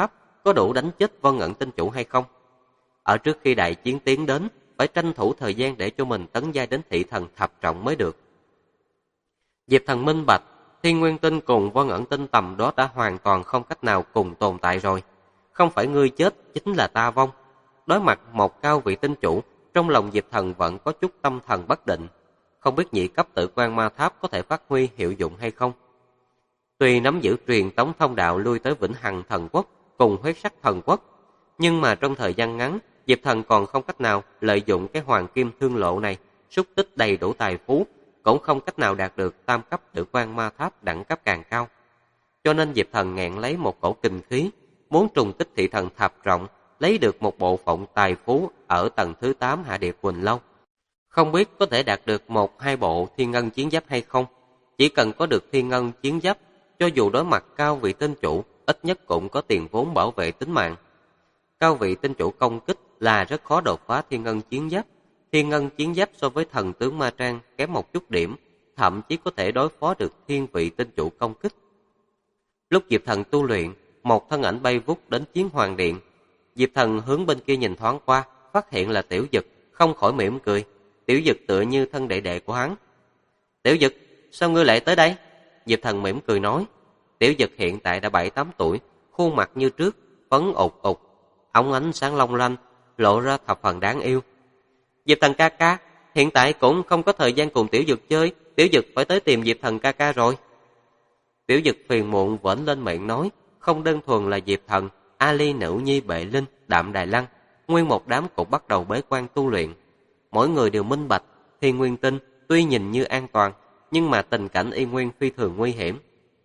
có đủ đánh chết Vân Ẩn Tinh Chủ hay không? Ở trước khi đại chiến tiến đến, phải tranh thủ thời gian để cho mình tấn giai đến thị thần thập trọng mới được. Diệp Thần minh bạch, Thiên Nguyên Tinh cùng Vân Ẩn Tinh tầm đó đã hoàn toàn không cách nào cùng tồn tại rồi. Không phải ngươi chết, chính là ta vong. Đối mặt một cao vị tinh chủ, trong lòng Diệp Thần vẫn có chút tâm thần bất định. Không biết nhị cấp Tử Quan Ma Tháp có thể phát huy hiệu dụng hay không. Tuy nắm giữ truyền tống thông đạo lui tới Vĩnh Hằng Thần Quốc cùng Huyết Sắc Thần Quốc, nhưng mà trong thời gian ngắn, Diệp Thần còn không cách nào lợi dụng cái hoàng kim thương lộ này, xúc tích đầy đủ tài phú, cũng không cách nào đạt được tam cấp Tử Quan Ma Tháp đẳng cấp càng cao. Cho nên Diệp Thần nghẹn lấy một cổ kinh khí, muốn trùng tích thị thần thập trọng, lấy được một bộ phận tài phú ở tầng thứ 8 Hạ Điệp Quỳnh Lâu. Không biết có thể đạt được 1-2 bộ thiên ngân chiến giáp hay không. Chỉ cần có được thiên ngân chiến giáp, cho dù đối mặt cao vị tinh chủ, ít nhất cũng có tiền vốn bảo vệ tính mạng. Cao vị tinh chủ công kích là rất khó đột phá thiên ngân chiến giáp. Thiên ngân chiến giáp so với thần tướng Ma Trang kém một chút điểm, thậm chí có thể đối phó được thiên vị tinh chủ công kích. Lúc Diệp Thần tu luyện, một thân ảnh bay vút đến Chiến Hoàng Điện. Diệp Thần hướng bên kia nhìn thoáng qua, phát hiện là Tiểu Dực, không khỏi mỉm cười. Tiểu Dực tựa như thân đệ đệ của hắn. Tiểu Dực, sao ngươi lại tới đây? Diệp Thần mỉm cười nói. Tiểu Dực hiện tại đã 7-8 tuổi, khuôn mặt như trước, phấn ục ục, óng ánh sáng long lanh, lộ ra thập phần đáng yêu. Diệp Thần ca ca, hiện tại cũng không có thời gian cùng Tiểu Dực chơi, Tiểu Dực phải tới tìm Diệp Thần ca ca rồi. Tiểu Dực phiền muộn vểnh lên miệng nói, không đơn thuần là Diệp Thần, Ali Nữ Nhi Bệ Linh, Đạm Đài Lăng, nguyên một đám cũng bắt đầu bế quan tu luyện. Mỗi người đều minh bạch, Thiên Nguyên Tinh tuy nhìn như an toàn, nhưng mà tình cảnh y nguyên phi thường nguy hiểm.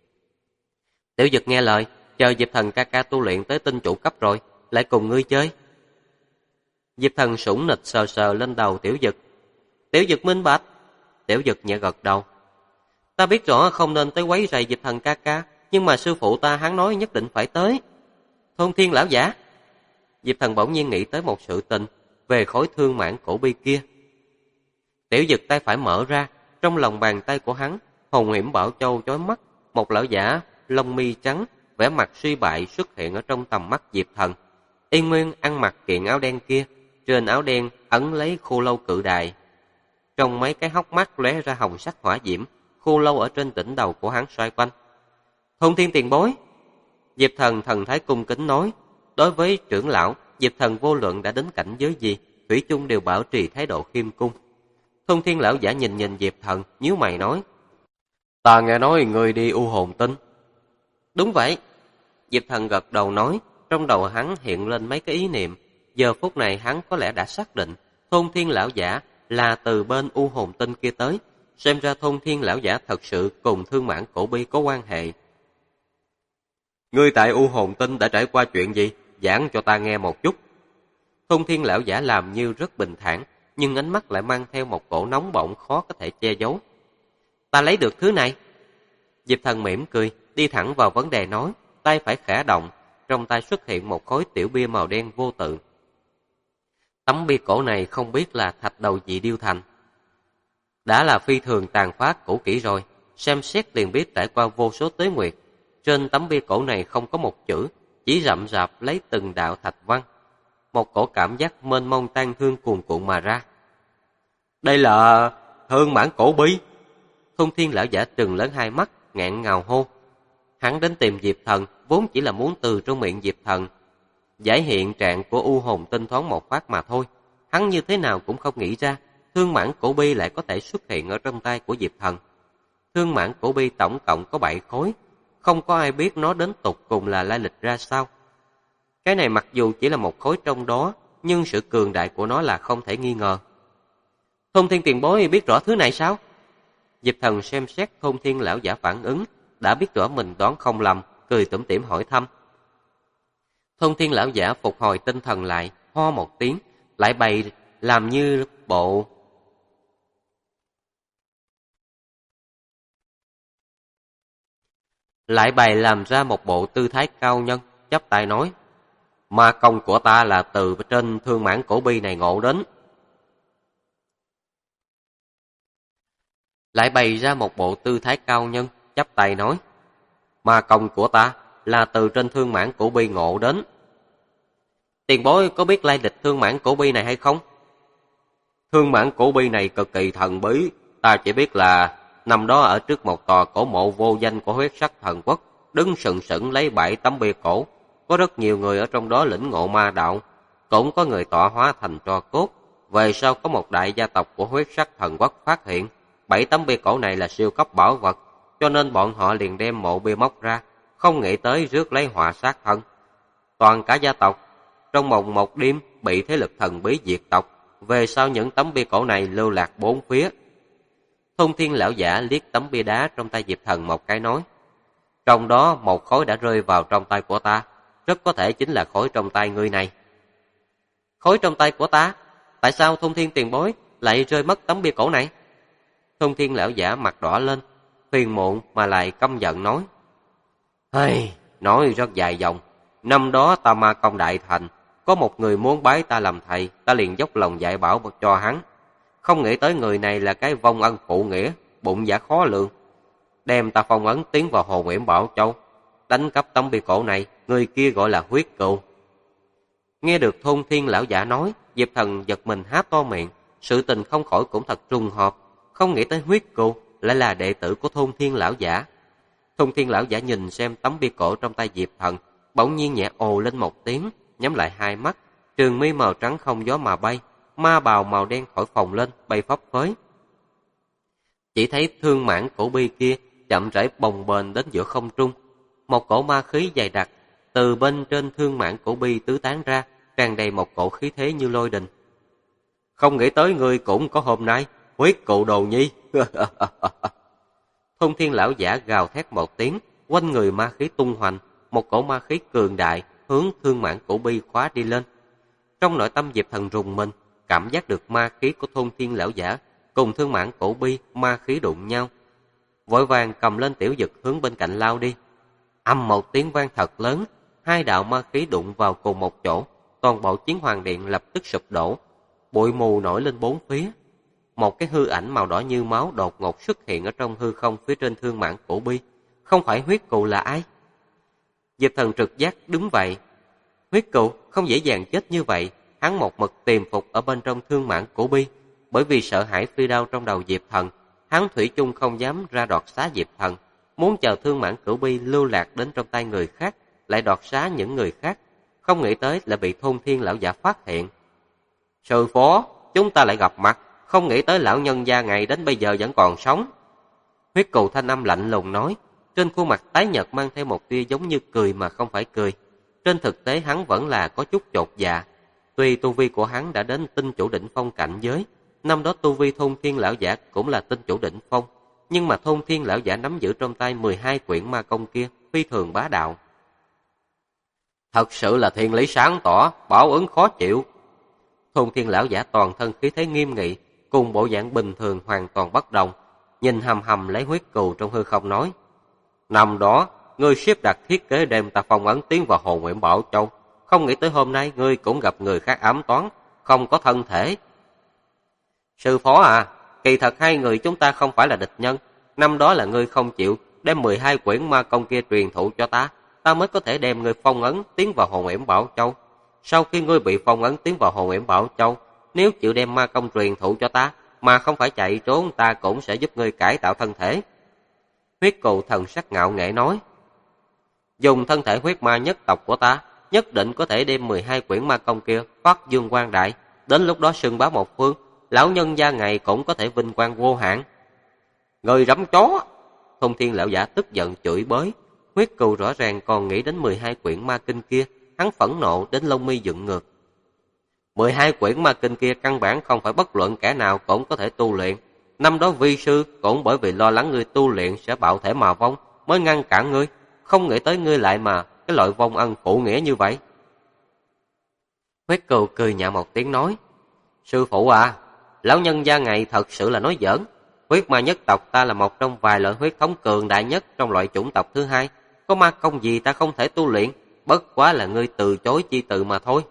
Tiểu Dực nghe lời, chờ Diệp Thần ca ca tu luyện tới tinh chủ cấp rồi, lại cùng ngươi chơi. Diệp Thần sủng nịch sờ sờ lên đầu Tiểu Dực. Tiểu Dực minh bạch. Tiểu Dực nhẹ gật đầu. Ta biết rõ không nên tới quấy rầy Diệp Thần ca ca, nhưng mà sư phụ ta hắn nói nhất định phải tới. Thôn Thiên lão giả. Diệp Thần bỗng nhiên nghĩ tới một sự tình về khối thương mãn cổ bi kia. Tiểu Dực tay phải mở ra, trong lòng bàn tay của hắn, hồn huyễn bảo châu chói mắt, một lão giả lông mi trắng, vẻ mặt suy bại xuất hiện ở trong tầm mắt Diệp Thần. Y nguyên ăn mặc kiện áo đen kia, trên áo đen ấn lấy khô lâu cự đài. Trong mấy cái hốc mắt lóe ra hồng sắc hỏa diễm, khô lâu ở trên đỉnh đầu của hắn xoay quanh. Thôn Thiên tiền bối. Diệp Thần thần thái cung kính nói, đối với trưởng lão, Diệp Thần vô luận đã đến cảnh giới gì, thủy chung đều bảo trì thái độ khiêm cung. Thôn Thiên lão giả nhìn nhìn Diệp Thần, nhíu mày nói, ta nghe nói người đi U Hồn Tinh. Đúng vậy. Diệp Thần gật đầu nói, trong đầu hắn hiện lên mấy cái ý niệm. Giờ phút này hắn có lẽ đã xác định Thôn Thiên lão giả là từ bên U Hồn Tinh kia tới. Xem ra Thôn Thiên lão giả thật sự cùng thương mãn cổ bi có quan hệ. Ngươi tại U Hồn Tinh đã trải qua chuyện gì? Giảng cho ta nghe một chút. Thôn Thiên lão giả làm như rất bình thản, nhưng ánh mắt lại mang theo một cổ nóng bỏng khó có thể che giấu. Ta lấy được thứ này. Diệp Thần mỉm cười, đi thẳng vào vấn đề nói, tay phải khẽ động, trong tay xuất hiện một khối tiểu bia màu đen vô tự. Tấm bia cổ này không biết là thạch đầu gì điêu thành. Đã là phi thường tàn phá cũ kỹ rồi, xem xét liền biết trải qua vô số tuế nguyệt. Trên tấm bia cổ này không có một chữ, chỉ rậm rạp lấy từng đạo thạch văn. Một cổ cảm giác mênh mông tan thương cuồn cuộn mà ra. Đây là thương mãn cổ bi. Thôn Thiên lão giả trừng lớn hai mắt, ngạn ngào hô. Hắn đến tìm Diệp Thần vốn chỉ là muốn từ trong miệng Diệp Thần giải hiện trạng của U Hồn Tinh thoáng một phát mà thôi. Hắn như thế nào cũng không nghĩ ra thương mãn cổ bi lại có thể xuất hiện ở trong tay của Diệp Thần. Thương mãn cổ bi tổng cộng có 7 khối, không có ai biết nó đến tục cùng là lai lịch ra sao. Cái này mặc dù chỉ là một khối trong đó, nhưng sự cường đại của nó là không thể nghi ngờ. Thôn Thiên tiền bối biết rõ thứ này sao? Diệp Thần xem xét Thôn Thiên lão giả phản ứng, đã biết rõ mình đoán không lầm, cười tủm tỉm hỏi thăm. Thôn Thiên lão giả phục hồi tinh thần lại, ho một tiếng, lại bày làm như bộ lại bày làm ra một bộ tư thái cao nhân, chắp tay nói, ma công của ta là từ trên thương mãn cổ bi này ngộ đến. Lại bày ra một bộ tư thái cao nhân, chắp tay nói, ma công của ta là từ trên thương mãn cổ bi ngộ đến. Tiền bối có biết lai lịch Thương Mãn Cổ Bi này hay không? Thương Mãn Cổ Bi này cực kỳ thần bí, ta chỉ biết là năm đó ở trước một tòa cổ mộ vô danh của Huyết Sắc Thần Quốc, đứng sừng sững lấy 7 tấm bia cổ, có rất nhiều người ở trong đó lĩnh ngộ ma đạo, cũng có người tọa hóa thành tro cốt. Về sau có một đại gia tộc của Huyết Sắc Thần Quốc phát hiện 7 tấm bia cổ này là siêu cấp bảo vật, cho nên bọn họ liền đem mộ bia móc ra, không nghĩ tới rước lấy họa sát thân. Toàn cả gia tộc trong một đêm bị thế lực thần bí diệt tộc. Về sau những tấm bia cổ này lưu lạc bốn phía. Thông Thiên lão giả liếc tấm bia đá trong tay Diệp Thần một cái nói: trong đó một khối đã rơi vào trong tay của ta, rất có thể chính là khối trong tay ngươi này. Khối trong tay của ta? Tại sao Thông Thiên tiền bối lại rơi mất tấm bia cổ này? Thông Thiên lão giả mặt đỏ lên, phiền muộn mà lại căm giận nói: hey, nói rất dài dòng. Năm đó ta ma công đại thành, có một người muốn bái ta làm thầy, ta liền dốc lòng dạy bảo cho hắn. Không nghĩ tới người này là cái vong ân phụ nghĩa, bụng dạ khó lường, đem ta phong ấn tiến vào Hồ Nguyễn Bảo Châu, đánh cắp tấm bia cổ này, người kia gọi là Huyết Cừu. Nghe được Thông Thiên lão giả nói, Diệp Thần giật mình há to miệng, sự tình không khỏi cũng thật trùng hợp, không nghĩ tới Huyết Cừu lại là đệ tử của Thông Thiên lão giả. Thông Thiên lão giả nhìn xem tấm bia cổ trong tay Diệp Thần, bỗng nhiên nhẹ ồ lên một tiếng, nhắm lại hai mắt, trường mi màu trắng không gió mà bay, ma bào màu đen thổi phồng lên, bay phấp phới. Chỉ thấy Thương Mãn Cổ Bi kia chậm rãi bồng bềnh đến giữa không trung, một cổ ma khí dày đặc từ bên trên Thương Mãn Cổ Bi tứ tán ra, tràn đầy một cổ khí thế như lôi đình. Không nghĩ tới ngươi cũng có hôm nay, Huyết Cừu đồ nhi. Thông Thiên lão giả gào thét một tiếng, quanh người ma khí tung hoành, một cổ ma khí cường đại hướng Thương Mãn Cổ Bi khóa đi lên. Trong nội tâm Diệp Thần rùng mình, cảm giác được ma khí của Thông Thiên lão giả cùng Thương Mãn Cổ Bi ma khí đụng nhau, vội vàng cầm lên tiểu dực hướng bên cạnh lao đi. Ầm một tiếng vang thật lớn, hai đạo ma khí đụng vào cùng một chỗ, toàn bộ Chiến Hoàng Điện lập tức sụp đổ, bụi mù nổi lên bốn phía. Một cái hư ảnh màu đỏ như máu đột ngột xuất hiện ở trong hư không phía trên Thương Mãn Cổ Bi. Không phải Huyết Cừu là ai? Diệp Thần trực giác đứng vậy. Huyết Cừu không dễ dàng chết như vậy, hắn một mực tiềm phục ở bên trong Thương Mãn Cổ Bi, bởi vì sợ hãi phi đao trong đầu Diệp Thần, hắn thủy chung không dám ra đoạt xá Diệp Thần, muốn chờ Thương Mãn Cổ Bi lưu lạc đến trong tay người khác, lại đoạt xá những người khác, không nghĩ tới lại bị Thông Thiên lão giả phát hiện. Sư phó, chúng ta lại gặp mặt, không nghĩ tới lão nhân gia ngày đến bây giờ vẫn còn sống. Huyết Cừu thanh âm lạnh lùng nói, trên khuôn mặt tái nhợt mang theo một tia giống như cười mà không phải cười. Trên thực tế hắn vẫn là có chút chột dạ. Tuy tu vi của hắn đã đến tinh chủ đỉnh phong cảnh giới, năm đó tu vi Thông Thiên lão giả cũng là tinh chủ đỉnh phong, nhưng mà Thông Thiên lão giả nắm giữ trong tay 12 quyển ma công kia phi thường bá đạo. Thật sự là thiên lý sáng tỏ, báo ứng khó chịu. Thông Thiên lão giả toàn thân khí thế nghiêm nghị, cùng bộ dạng bình thường hoàn toàn bất đồng, nhìn hầm hầm lấy Huyết Cừu trong hư không nói: năm đó ngươi xếp đặt thiết kế đem ta phong ấn tiến vào Hồ Nguyễn Bảo Châu, không nghĩ tới hôm nay ngươi cũng gặp người khác ám toán, không có thân thể. Sư phó à, kỳ thật hai người chúng ta không phải là địch nhân, năm đó là ngươi không chịu đem 12 quyển ma công kia truyền thụ cho ta, ta mới có thể đem ngươi phong ấn tiến vào Hồ Nguyễn Bảo Châu. Sau khi ngươi bị phong ấn tiến vào Hồ Nguyễn Bảo Châu, nếu chịu đem ma công truyền thụ cho ta, mà không phải chạy trốn, ta cũng sẽ giúp ngươi cải tạo thân thể. Huyết Cừu thần sắc ngạo nghễ nói, dùng thân thể huyết ma nhất tộc của ta, nhất định có thể đem 12 quyển ma công kia phát dương quang đại, đến lúc đó xưng bá một phương, lão nhân gia ngày cũng có thể vinh quang vô hạn. Người rắm chó! Thông Thiên lão giả tức giận chửi bới. Huyết Cừu rõ ràng còn nghĩ đến 12 quyển ma kinh kia, hắn phẫn nộ đến lông mi dựng ngược. 12 quyển ma kinh kia căn bản không phải bất luận kẻ nào cũng có thể tu luyện. Năm đó vi sư cũng bởi vì lo lắng ngươi tu luyện sẽ bạo thể mà vong, mới ngăn cản ngươi, không nghĩ tới ngươi lại mà cái loại vong ân phụ nghĩa như vậy. Huyết Cừu cười nhạo một tiếng nói, sư phụ à, lão nhân gia ngày thật sự là nói giỡn. Huyết ma nhất tộc ta là một trong vài loại huyết thống cường đại nhất trong loại chủng tộc thứ hai, có ma công gì ta không thể tu luyện, bất quá là ngươi từ chối chi từ mà thôi.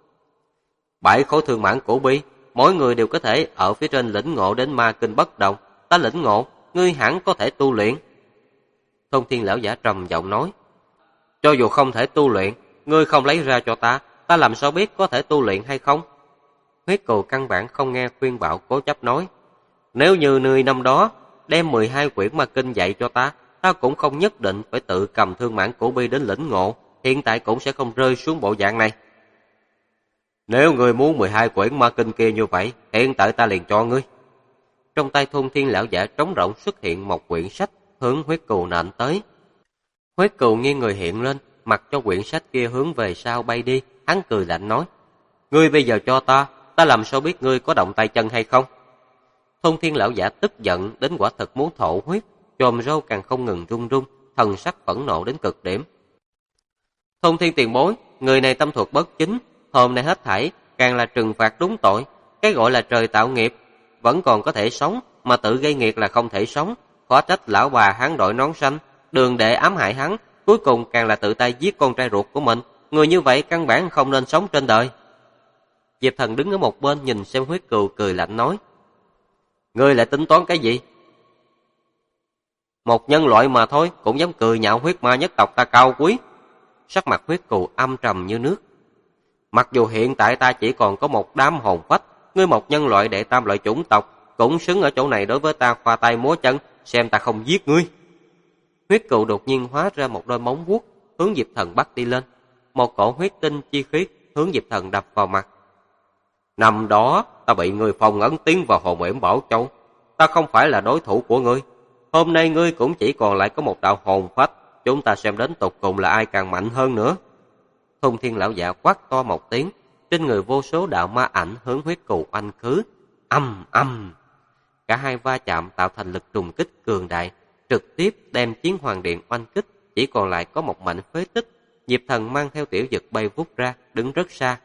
7 khối Thương Mãn Cổ Bi, mỗi người đều có thể ở phía trên lĩnh ngộ đến ma kinh bất động, ta lĩnh ngộ, ngươi hẳn có thể tu luyện. Thông Thiên lão giả trầm giọng nói, cho dù không thể tu luyện, ngươi không lấy ra cho ta, ta làm sao biết có thể tu luyện hay không? Huyết Cừu căn bản không nghe khuyên bảo, cố chấp nói, nếu như ngươi năm đó đem 12 quyển ma kinh dạy cho ta, ta cũng không nhất định phải tự cầm Thương Mãn Cổ Bi đến lĩnh ngộ, hiện tại cũng sẽ không rơi xuống bộ dạng này. Nếu ngươi muốn 12 quyển ma kinh kia như vậy, hiện tại ta liền cho ngươi. Trong tay Thôn Thiên lão giả trống rỗng xuất hiện một quyển sách, hướng Huyết Cừu nện tới. Huyết Cừu nghiêng người hiện lên, mặc cho quyển sách kia hướng về sau bay đi, hắn cười lạnh nói, ngươi bây giờ cho ta, ta làm sao biết ngươi có động tay chân hay không? Thôn Thiên lão giả tức giận đến quả thực muốn thổ huyết, chòm râu càng không ngừng run run, thần sắc phẫn nộ đến cực điểm. Thôn Thiên tiền bối, người này tâm thuật bất chính, hôm nay hết thảy càng là trừng phạt đúng tội, cái gọi là trời tạo nghiệp, vẫn còn có thể sống, mà tự gây nghiệt là không thể sống, khó trách lão bà hắn đội nón xanh, đường đệ ám hại hắn, cuối cùng càng là tự tay giết con trai ruột của mình, người như vậy căn bản không nên sống trên đời. Diệp Thần đứng ở một bên nhìn xem Huyết Cừu cười lạnh nói, ngươi lại tính toán cái gì? Một nhân loại mà thôi, cũng dám cười nhạo huyết ma nhất tộc ta cao quý. Sắc mặt Huyết Cừu âm trầm như nước. Mặc dù hiện tại ta chỉ còn có một đám hồn phách, ngươi một nhân loại đệ tam loại chủng tộc, cũng xứng ở chỗ này đối với ta khoa tay múa chân, xem ta không giết ngươi. Huyết Cừu đột nhiên hóa ra một đôi móng vuốt, hướng Diệp Thần bắt đi lên. Một cổ huyết tinh chi khí hướng Diệp Thần đập vào mặt. Năm đó, ta bị ngươi phong ấn tiến vào hồn yểm Bảo Châu, ta không phải là đối thủ của ngươi. Hôm nay ngươi cũng chỉ còn lại có một đạo hồn phách, chúng ta xem đến tột cùng là ai càng mạnh hơn nữa. Thôn Thiên lão giả quát to một tiếng, trên người vô số đạo ma ảnh hướng Huyết Cừu oanh khứ. Âm âm, cả hai va chạm tạo thành lực trùng kích cường đại, trực tiếp đem Chiến Hoàng Điện oanh kích, chỉ còn lại có một mảnh phế tích. Diệp Thần mang theo Tiểu Dực bay vút ra, đứng rất xa.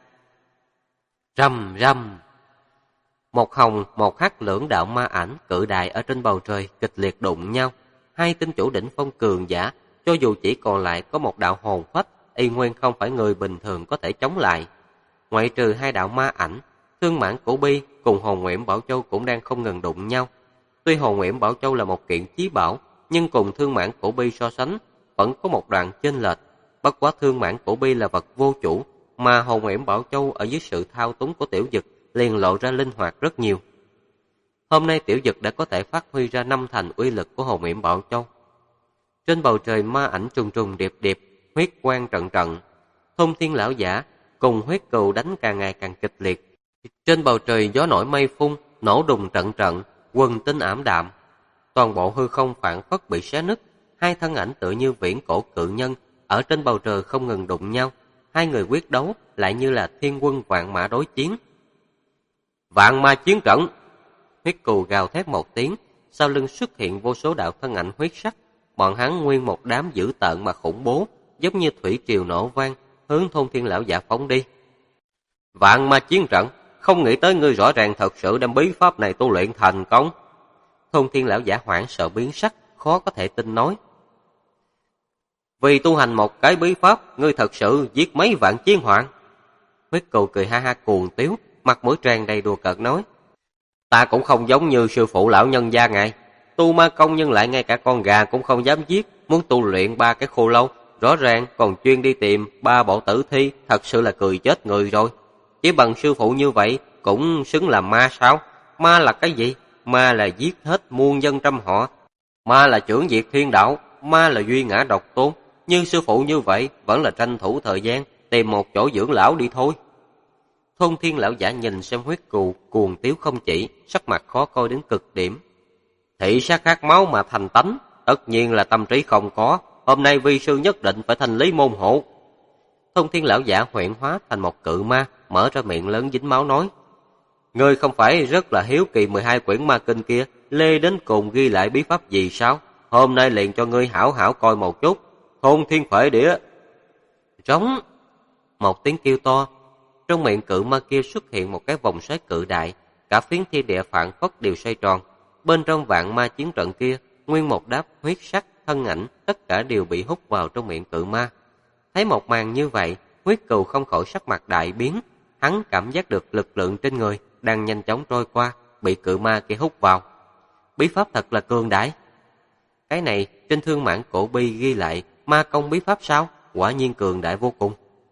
Rầm rầm, một hồng một hắc lưỡng đạo ma ảnh cự đại ở trên bầu trời kịch liệt đụng nhau. Hai tinh chủ đỉnh phong cường giả, cho dù chỉ còn lại có một đạo hồn phách, y nguyên không phải người bình thường có thể chống lại. Ngoại trừ hai đạo ma ảnh, Thương Mãn Cổ Bi cùng Hồn Uyển Bảo Châu cũng đang không ngừng đụng nhau. Tuy Hồn Uyển Bảo Châu là một kiện chí bảo, nhưng cùng Thương Mãn Cổ Bi so sánh, vẫn có một đoạn chênh lệch. Bất quá Thương Mãn Cổ Bi là vật vô chủ, mà Hồn Uyển Bảo Châu ở dưới sự thao túng của Tiểu Dực liền lộ ra linh hoạt rất nhiều. Hôm nay Tiểu Dực đã có thể phát huy ra 5 thành uy lực của Hồn Uyển Bảo Châu. Trên bầu trời ma ảnh trùng trùng điệp điệp, huyết quang trận trận. Thôn Thiên lão giả cùng Huyết Cừu đánh càng ngày càng kịch liệt. Trên bầu trời gió nổi mây phun, nổ đùng trận trận, quần tinh ảm đạm. Toàn bộ hư không phảng phất bị xé nứt, hai thân ảnh tựa như viễn cổ cự nhân ở trên bầu trời không ngừng đụng nhau. Hai người quyết đấu lại như là thiên quân vạn mã đối chiến. Vạn ma chiến trận! Huyết Cừu gào thét một tiếng, sau lưng xuất hiện vô số đạo thân ảnh huyết sắc. Bọn hắn nguyên một đám dữ tợn mà khủng bố, giống như thủy triều nổ vang, hướng Thôn Thiên lão giả phóng đi. Vạn ma chiến trận! Không nghĩ tới ngươi rõ ràng thật sự đem bí pháp này tu luyện thành công. Thôn Thiên lão giả hoảng sợ biến sắc, khó có thể tin nói. Vì tu hành một cái bí pháp, ngươi thật sự giết mấy vạn chiến hoàng. Huyết Cừu cười ha ha cuồng tiếu, mặt mũi tràn đầy đùa cợt nói. Ta cũng không giống như sư phụ lão nhân gia ngài. Tu ma công nhưng lại ngay cả con gà cũng không dám giết, muốn tu luyện 3 cái khô lâu, rõ ràng còn chuyên đi tìm 3 bộ tử thi, thật sự là cười chết người rồi. Chỉ bằng sư phụ như vậy, cũng xứng làm ma sao? Ma là cái gì? Ma là giết hết muôn dân trăm họ. Ma là chưởng diệt thiên đạo, ma là duy ngã độc tôn. Nhưng sư phụ như vậy, vẫn là tranh thủ thời gian, tìm một chỗ dưỡng lão đi thôi. Thôn Thiên lão giả nhìn xem Huyết Cừu cuồng tiếu không chỉ, sắc mặt khó coi đến cực điểm. Thị sát khát máu mà thành tánh, tất nhiên là tâm trí không có, hôm nay vi sư nhất định phải thanh lý môn hộ. Thôn Thiên lão giả huyễn hóa thành một cự ma, mở ra miệng lớn dính máu nói. Ngươi không phải rất là hiếu kỳ 12 quyển ma kinh kia, lê đến cùng ghi lại bí pháp gì sao? Hôm nay liền cho ngươi hảo hảo coi một chút. Thôn Thiên Phệ Địa. Rống. Một tiếng kêu to, trong miệng cự ma kia xuất hiện một cái vòng xoáy cự đại, cả phiến thiên địa phảng phất đều xoay tròn. Bên trong vạn ma chiến trận kia, nguyên một đám huyết sắc thân ảnh, tất cả đều bị hút vào trong miệng cự ma. Thấy một màn như vậy, Huyết Cừu không khỏi sắc mặt đại biến, hắn cảm giác được lực lượng trên người đang nhanh chóng trôi qua, bị cự ma kia hút vào. Bí pháp thật là cường đại. Cái này trên Thương Mãn Cổ Bi ghi lại ma công bí pháp sao? Quả nhiên cường đại vô cùng.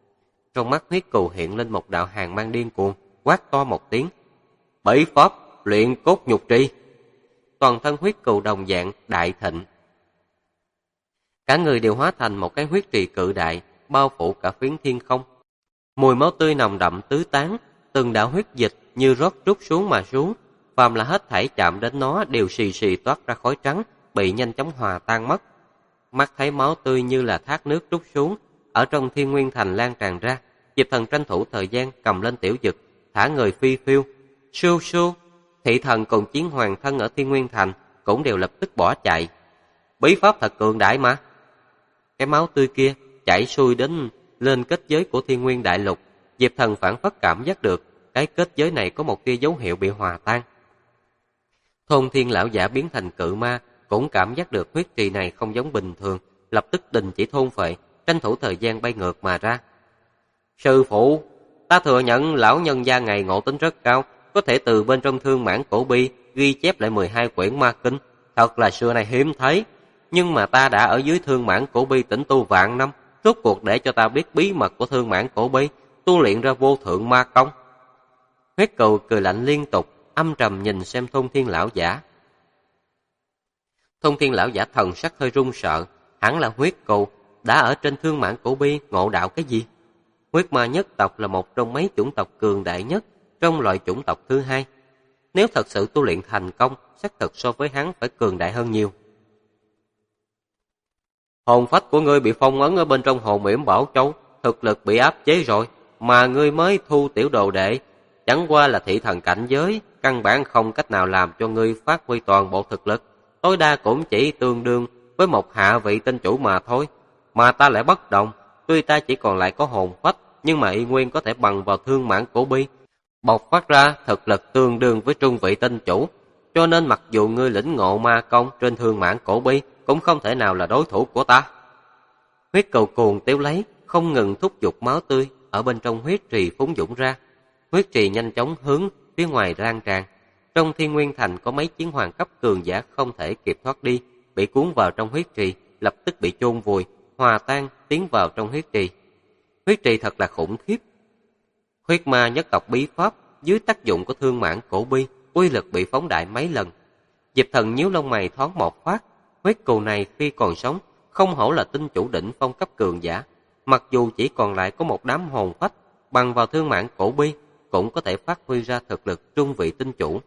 Trong mắt huyết cừu hiện lên một đạo hàn mang điên cuồng, quát to một tiếng. Bấy pháp, luyện cốt nhục trì. Toàn thân huyết cừu đồng dạng đại thịnh. Cả người đều hóa thành một cái huyết trì cự đại, bao phủ cả phiến thiên không. Mùi máu tươi nồng đậm tứ tán, từng đạo huyết dịch như rót trút xuống mà xuống. Phàm là hết thảy chạm đến nó đều xì xì toát ra khói trắng, bị nhanh chóng hòa tan mất. Mắt thấy máu tươi như là thác nước trút xuống, ở trong Thiên Nguyên Thành lan tràn ra. Diệp Thần tranh thủ thời gian cầm lên tiểu dực, thả người phi phiêu. Sưu sưu, thị thần cùng chiến hoàng thân ở Thiên Nguyên Thành cũng đều lập tức bỏ chạy. Bí pháp thật cường đại mà. Cái máu tươi kia chảy xuôi đến lên kết giới của Thiên Nguyên Đại Lục. Diệp Thần phản phất cảm giác được cái kết giới này có một tia dấu hiệu bị hòa tan. Thôn Thiên lão giả biến thành cự ma cũng cảm giác được huyết trì này không giống bình thường, lập tức đình chỉ thôn phệ, tranh thủ thời gian bay ngược mà ra. Sư phụ, ta thừa nhận lão nhân gia ngày ngộ tính rất cao, có thể từ bên trong Thương Mãn Cổ Bi ghi chép lại 12 quyển ma kinh, thật là xưa nay hiếm thấy. Nhưng mà ta đã ở dưới Thương Mãn Cổ Bi tĩnh tu vạn năm, rốt cuộc để cho ta biết bí mật của Thương Mãn Cổ Bi, tu luyện ra vô thượng ma công. Huyết cừu cười lạnh liên tục, âm trầm nhìn xem Thôn Thiên lão giả. Thôn Thiên lão giả thần sắc hơi run sợ, hẳn là huyết cừu đã ở trên Thương Mãn Cổ Bi ngộ đạo cái gì? Huyết ma nhất tộc là một trong mấy chủng tộc cường đại nhất trong loại chủng tộc thứ hai. Nếu thật sự tu luyện thành công, xác thực so với hắn phải cường đại hơn nhiều. Hồn phách của ngươi bị phong ấn ở bên trong hồn yểm Bảo Châu, thực lực bị áp chế rồi, mà ngươi mới thu tiểu đồ đệ, chẳng qua là thị thần cảnh giới, căn bản không cách nào làm cho ngươi phát huy toàn bộ thực lực, tối đa cũng chỉ tương đương với một hạ vị tinh chủ mà thôi. Mà ta lại bất động, tuy ta chỉ còn lại có hồn phách, nhưng mà y nguyên có thể bằng vào Thương Mãn Cổ Bi, bộc phát ra thực lực tương đương với trung vị tinh chủ, cho nên mặc dù ngươi lĩnh ngộ ma công trên Thương Mãn Cổ Bi cũng không thể nào là đối thủ của ta. Huyết cừu cuồng tiếu lấy, không ngừng thúc giục máu tươi ở bên trong huyết trì phúng dũng ra. Huyết trì nhanh chóng hướng phía ngoài lan tràn. Trong Thiên Nguyên Thành có mấy chiến hoàng cấp cường giả không thể kịp thoát đi, bị cuốn vào trong huyết trì, lập tức bị chôn vùi, hòa tan tiến vào trong huyết trì. Huyết trì thật là khủng khiếp. Huyết ma nhất tộc bí pháp dưới tác dụng của Thương Mãn Cổ Bi, uy lực bị phóng đại mấy lần. Diệp Thần nhíu lông mày thoáng một phát, huyết cừu này khi còn sống không hổ là tinh chủ đỉnh phong cấp cường giả, mặc dù chỉ còn lại có một đám hồn phách, bằng vào Thương Mãn Cổ Bi cũng có thể phát huy ra thực lực trung vị tinh chủ.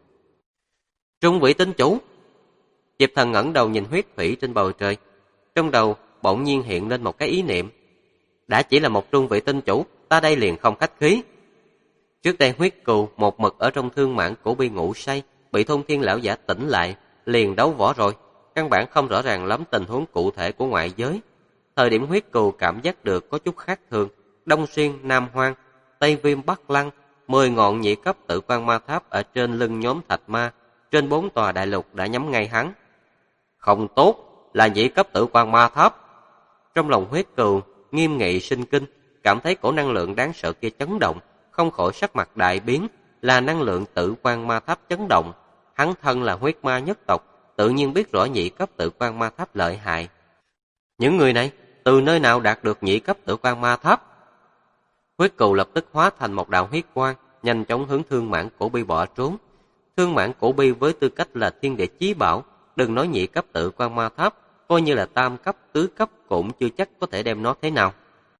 Trung vị tinh chủ? Diệp Thần ngẩng đầu nhìn huyết thủy trên bầu trời, trong đầu bỗng nhiên hiện lên một cái ý niệm. Đã chỉ là một trung vị tinh chủ, ta đây liền không khách khí. Trước đây huyết cừu một mực ở trong Thương Mãn Cổ Bi ngủ say, bị Thôn Thiên lão giả tỉnh lại, liền đấu võ rồi, căn bản không rõ ràng lắm tình huống cụ thể của ngoại giới. Thời điểm huyết cừu cảm giác được có chút khác thường, Đông Xuyên, Nam Hoang, Tây Viêm, Bắc Lăng, 10 ngọn nhị cấp Tử Quan Ma Tháp ở trên lưng nhóm Thạch Ma, trên 4 tòa đại lục đã nhắm ngay hắn. Không tốt, là nhị cấp Tử Quan Ma Tháp. Trong lòng huyết cừu nghiêm nghị sinh kinh, cảm thấy cổ năng lượng đáng sợ kia chấn động, không khỏi sắc mặt đại biến, là năng lượng Tử Quan Ma Tháp chấn động. Hắn thân là huyết ma nhất tộc, tự nhiên biết rõ nhị cấp Tử Quan Ma Tháp lợi hại. Những người này từ nơi nào đạt được nhị cấp Tử Quan Ma Tháp? Huyết cừu lập tức hóa thành một đạo huyết quang, nhanh chóng hướng Thương Mãn Cổ Bi bỏ trốn. Thương Mãn Cổ Bi với tư cách là thiên địa chí bảo, đừng nói nhị cấp Tử Quan Ma Tháp, coi như là tam cấp, tứ cấp cũng chưa chắc có thể đem nó thế nào.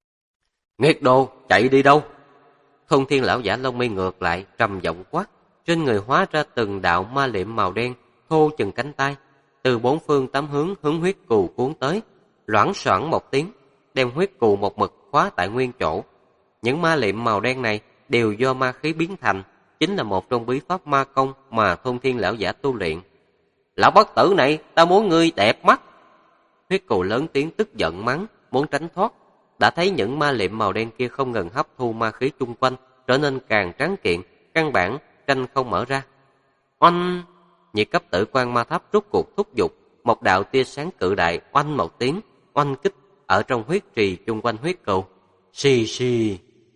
Nghiệt đồ, chạy đi đâu? Thôn Thiên lão giả lông mi ngược lại, trầm giọng quát, trên người hóa ra từng đạo ma liệm màu đen, thô chừng cánh tay, từ bốn phương tám hướng hướng huyết cừu cuốn tới, loảng xoảng một tiếng, đem huyết cừu một mực khóa tại nguyên chỗ. Những ma liệm màu đen này đều do ma khí biến thành, chính là một trong bí pháp ma công mà Thôn Thiên lão giả tu luyện. Lão bất tử này, ta muốn ngươi đẹp mắt. Huyết cừu lớn tiếng tức giận mắng, muốn tránh thoát, đã thấy những ma liệm màu đen kia không ngừng hấp thu ma khí chung quanh, trở nên càng tráng kiện, căn bản tranh không mở ra. Oanh! Nhị cấp Tử Quan Ma Tháp rút cuộc thúc giục, một đạo tia sáng cự đại oanh một tiếng, oanh kích ở trong huyết trì chung quanh huyết cừu. Xì xì.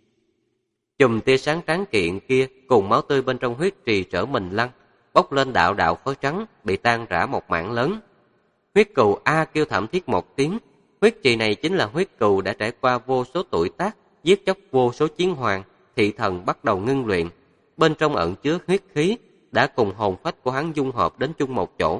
Chùm tia sáng tráng kiện kia cùng máu tươi bên trong huyết trì trở mình lăn, bốc lên đạo đạo khói trắng, bị tan rã một mảng lớn. Huyết cừu a kêu thảm thiết một tiếng. Huyết trì này chính là huyết cừu đã trải qua vô số tuổi tác, giết chóc vô số chiến hoàng, thị thần bắt đầu ngưng luyện. Bên trong ẩn chứa huyết khí, đã cùng hồn phách của hắn dung hợp đến chung một chỗ.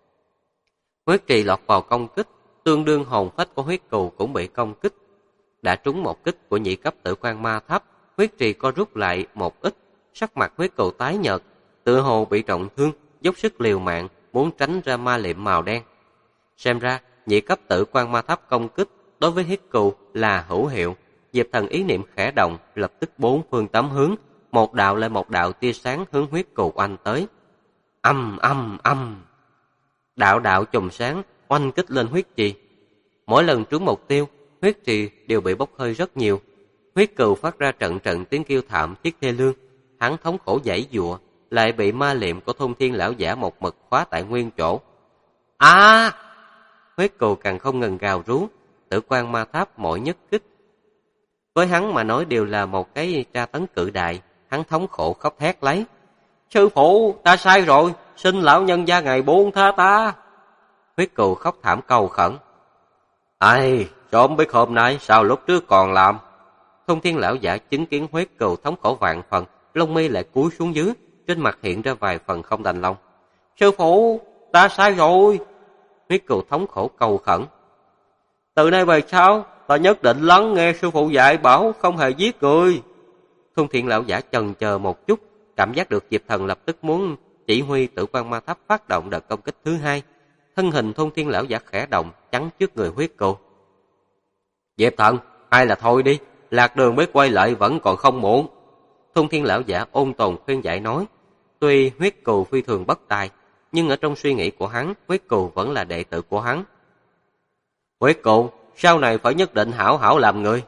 Huyết trì lọt vào công kích, tương đương hồn phách của huyết cừu cũng bị công kích. Đã trúng một kích của nhị cấp tử quan ma tháp, huyết trì co rút lại một ít, sắc mặt huyết cừu tái nhợt, tựa hồ bị trọng thương, dốc sức liều mạng, muốn tránh ra ma liệm màu đen. Xem ra, nhị cấp tử quan ma tháp công kích đối với huyết cừu là hữu hiệu. Diệp Thần ý niệm khẽ động, lập tức bốn phương tám hướng, một đạo lên một đạo tia sáng hướng huyết cừu oanh tới. Âm âm âm. Đạo đạo chùm sáng oanh kích lên huyết trì. Mỗi lần trúng mục tiêu, huyết trì đều bị bốc hơi rất nhiều. Huyết cừu phát ra trận trận tiếng kêu thảm thiết thê lương, hắn thống khổ giãy giụa, lại bị ma liệm của Thôn Thiên lão giả một mực khóa tại nguyên chỗ. A! Huyết cừu càng không ngừng gào rú, tử quan ma tháp mỗi nhất kích với hắn mà nói đều là một cái tra tấn cự đại, hắn thống khổ khóc thét lấy. Sư phụ, ta sai rồi, xin lão nhân gia ngài buông tha ta. Huyết cừu khóc thảm cầu khẩn. Ai, sớm biết hôm nay sao lúc trước còn làm. Thôn Thiên lão giả chứng kiến huyết cừu thống khổ vạn phần, lông mi lại cúi xuống dưới, trên mặt hiện ra vài phần không đành lòng. Sư phụ, ta sai rồi. Huyết cừu thống khổ cầu khẩn. Từ nay về sau, ta nhất định lắng nghe sư phụ dạy bảo, không hề giết người. Thôn Thiên lão giả chần chờ một chút, cảm giác được Diệp Thần lập tức muốn chỉ huy tử quan ma tháp phát động đợt công kích thứ hai. Thân hình Thôn Thiên lão giả khẽ động, chắn trước người huyết cừu. Diệp Thần, hay là thôi đi, lạc đường mới quay lại vẫn còn không muộn. Thôn Thiên lão giả ôn tồn khuyên giải nói. Tuy huyết cừu phi thường bất tài, nhưng ở trong suy nghĩ của hắn, huyết cừu vẫn là đệ tử của hắn. Huyết cừu, sau này phải nhất định hảo hảo làm người.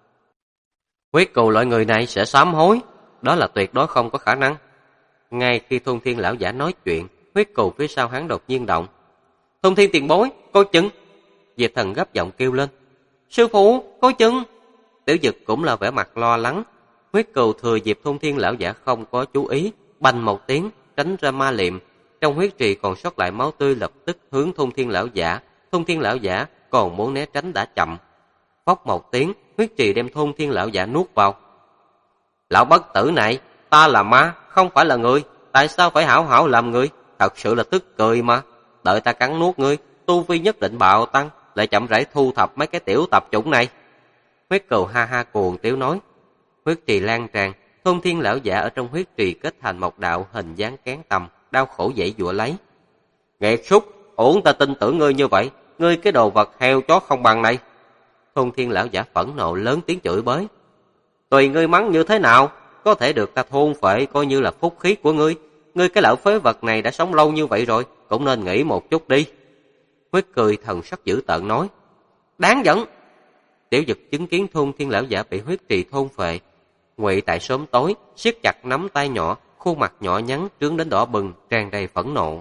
Huyết cừu loại người này sẽ sám hối, đó là tuyệt đối không có khả năng. Ngay khi Thôn Thiên lão giả nói chuyện, huyết cừu phía sau hắn đột nhiên động. Thôn Thiên tiền bối, coi chừng. Diệp Thần gấp giọng kêu lên. Sư phụ, coi chừng. Tiểu Dực cũng là vẻ mặt lo lắng. Huyết cừu thừa dịp Thôn Thiên lão giả không có chú ý, bành một tiếng, tránh ra ma liệm. Trong huyết trì còn sót lại máu tươi lập tức hướng Thôn Thiên lão giả. Thôn Thiên lão giả còn muốn né tránh đã chậm. Phốc một tiếng, huyết trì đem Thôn Thiên lão giả nuốt vào. Lão bất tử này, ta là ma, không phải là người, tại sao phải hảo hảo làm người? Thật sự là tức cười mà. Đợi ta cắn nuốt ngươi, tu vi nhất định bạo tăng, lại chậm rãi thu thập mấy cái tiểu tập chủng này. Huyết cừu ha ha cuồng tiếu nói. Huyết trì lan tràn, Thôn Thiên lão giả ở trong huyết trì kết thành một đạo hình dáng kén tầm, đau khổ dãy dụa lấy. Nghiệt súc, uổng ta tin tưởng ngươi như vậy, ngươi cái đồ vật heo chó không bằng này. Thôn Thiên lão giả phẫn nộ lớn tiếng chửi bới. Tùy ngươi mắng như thế nào, có thể được ta thôn phệ coi như là phúc khí của ngươi. Ngươi cái lão phế vật này đã sống lâu như vậy rồi, cũng nên nghĩ một chút đi. Huyết cười thần sắc dữ tợn nói. Đáng giận. Tiểu Dực chứng kiến Thôn Thiên lão giả bị huyết trì thôn phệ, ngụy tại sớm tối, siết chặt nắm tay nhỏ, khuôn mặt nhỏ nhắn trướng đến đỏ bừng, tràn đầy phẫn nộ.